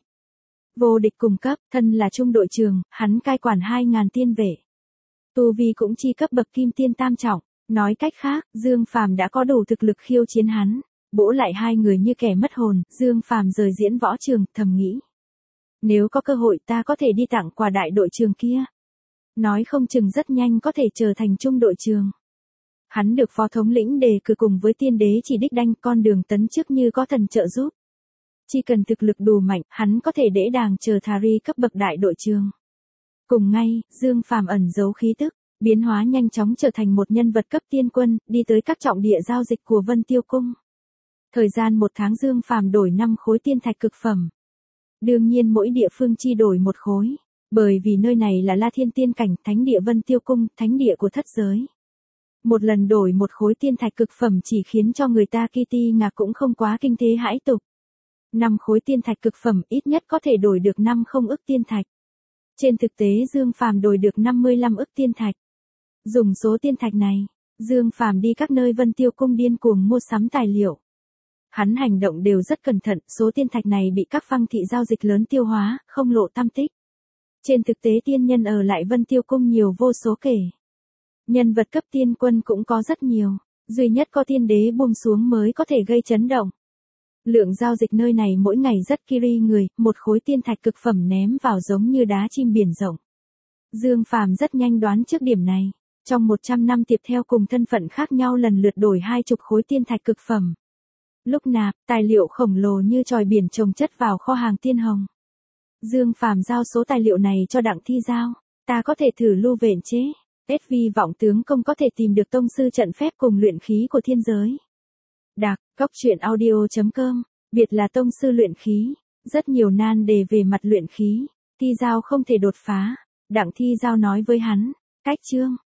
Vô địch cùng cấp, thân là trung đội trường, hắn cai quản hai ngàn tiên vệ. Tu vi cũng chi cấp bậc kim tiên tam trọng, nói cách khác, Dương Phàm đã có đủ thực lực khiêu chiến hắn. Bỗ lại hai người như kẻ mất hồn, Dương Phàm rời diễn võ trường, thầm nghĩ. Nếu có cơ hội ta có thể đi tặng quà đại đội trường kia. Nói không chừng rất nhanh có thể trở thành trung đội trường. Hắn được phó thống lĩnh đề cử cùng với tiên đế chỉ đích đanh con đường tấn chức như có thần trợ giúp. Chỉ cần thực lực đủ mạnh, hắn có thể đễ đàng chờ Thari cấp bậc đại đội trưởng. Cùng ngay, Dương Phàm ẩn giấu khí tức, biến hóa nhanh chóng trở thành một nhân vật cấp tiên quân, đi tới các trọng địa giao dịch của Vân Tiêu Cung. Thời gian một tháng Dương Phàm đổi năm khối tiên thạch cực phẩm. Đương nhiên mỗi địa phương chi đổi một khối, bởi vì nơi này là La Thiên tiên cảnh, thánh địa Vân Tiêu Cung, thánh địa của thất giới. Một lần đổi một khối tiên thạch cực phẩm chỉ khiến cho người ta Kitty ngạc cũng không quá kinh thế hãi tục. Năm khối tiên thạch cực phẩm ít nhất có thể đổi được năm không ức tiên thạch. Trên thực tế Dương Phàm đổi được năm mươi lăm ức tiên thạch. Dùng số tiên thạch này, Dương Phàm đi các nơi Vân Tiêu Cung điên cuồng mua sắm tài liệu. Hắn hành động đều rất cẩn thận, số tiên thạch này bị các phăng thị giao dịch lớn tiêu hóa, không lộ tăm tích. Trên thực tế tiên nhân ở lại Vân Tiêu Cung nhiều vô số kể. Nhân vật cấp tiên quân cũng có rất nhiều, duy nhất có tiên đế buông xuống mới có thể gây chấn động. Lượng giao dịch nơi này mỗi ngày rất kiri người, một khối tiên thạch cực phẩm ném vào giống như đá chim biển rộng. Dương Phàm rất nhanh đoán trước điểm này, trong một trăm năm tiếp theo cùng thân phận khác nhau lần lượt đổi hai chục khối tiên thạch cực phẩm. Lúc nạp, tài liệu khổng lồ như tròi biển chồng chất vào kho hàng tiên hồng. Dương Phàm giao số tài liệu này cho Đặng Thi Giao, ta có thể thử lưu vện chế. ét vê vọng tướng công có thể tìm được tông sư trận phép cùng luyện khí của thiên giới. Đặc, góc truyện audio chấm com, biệt là tông sư luyện khí, rất nhiều nan đề về mặt luyện khí, Thi Giao không thể đột phá. Đặng Thi Giao nói với hắn, cách chương,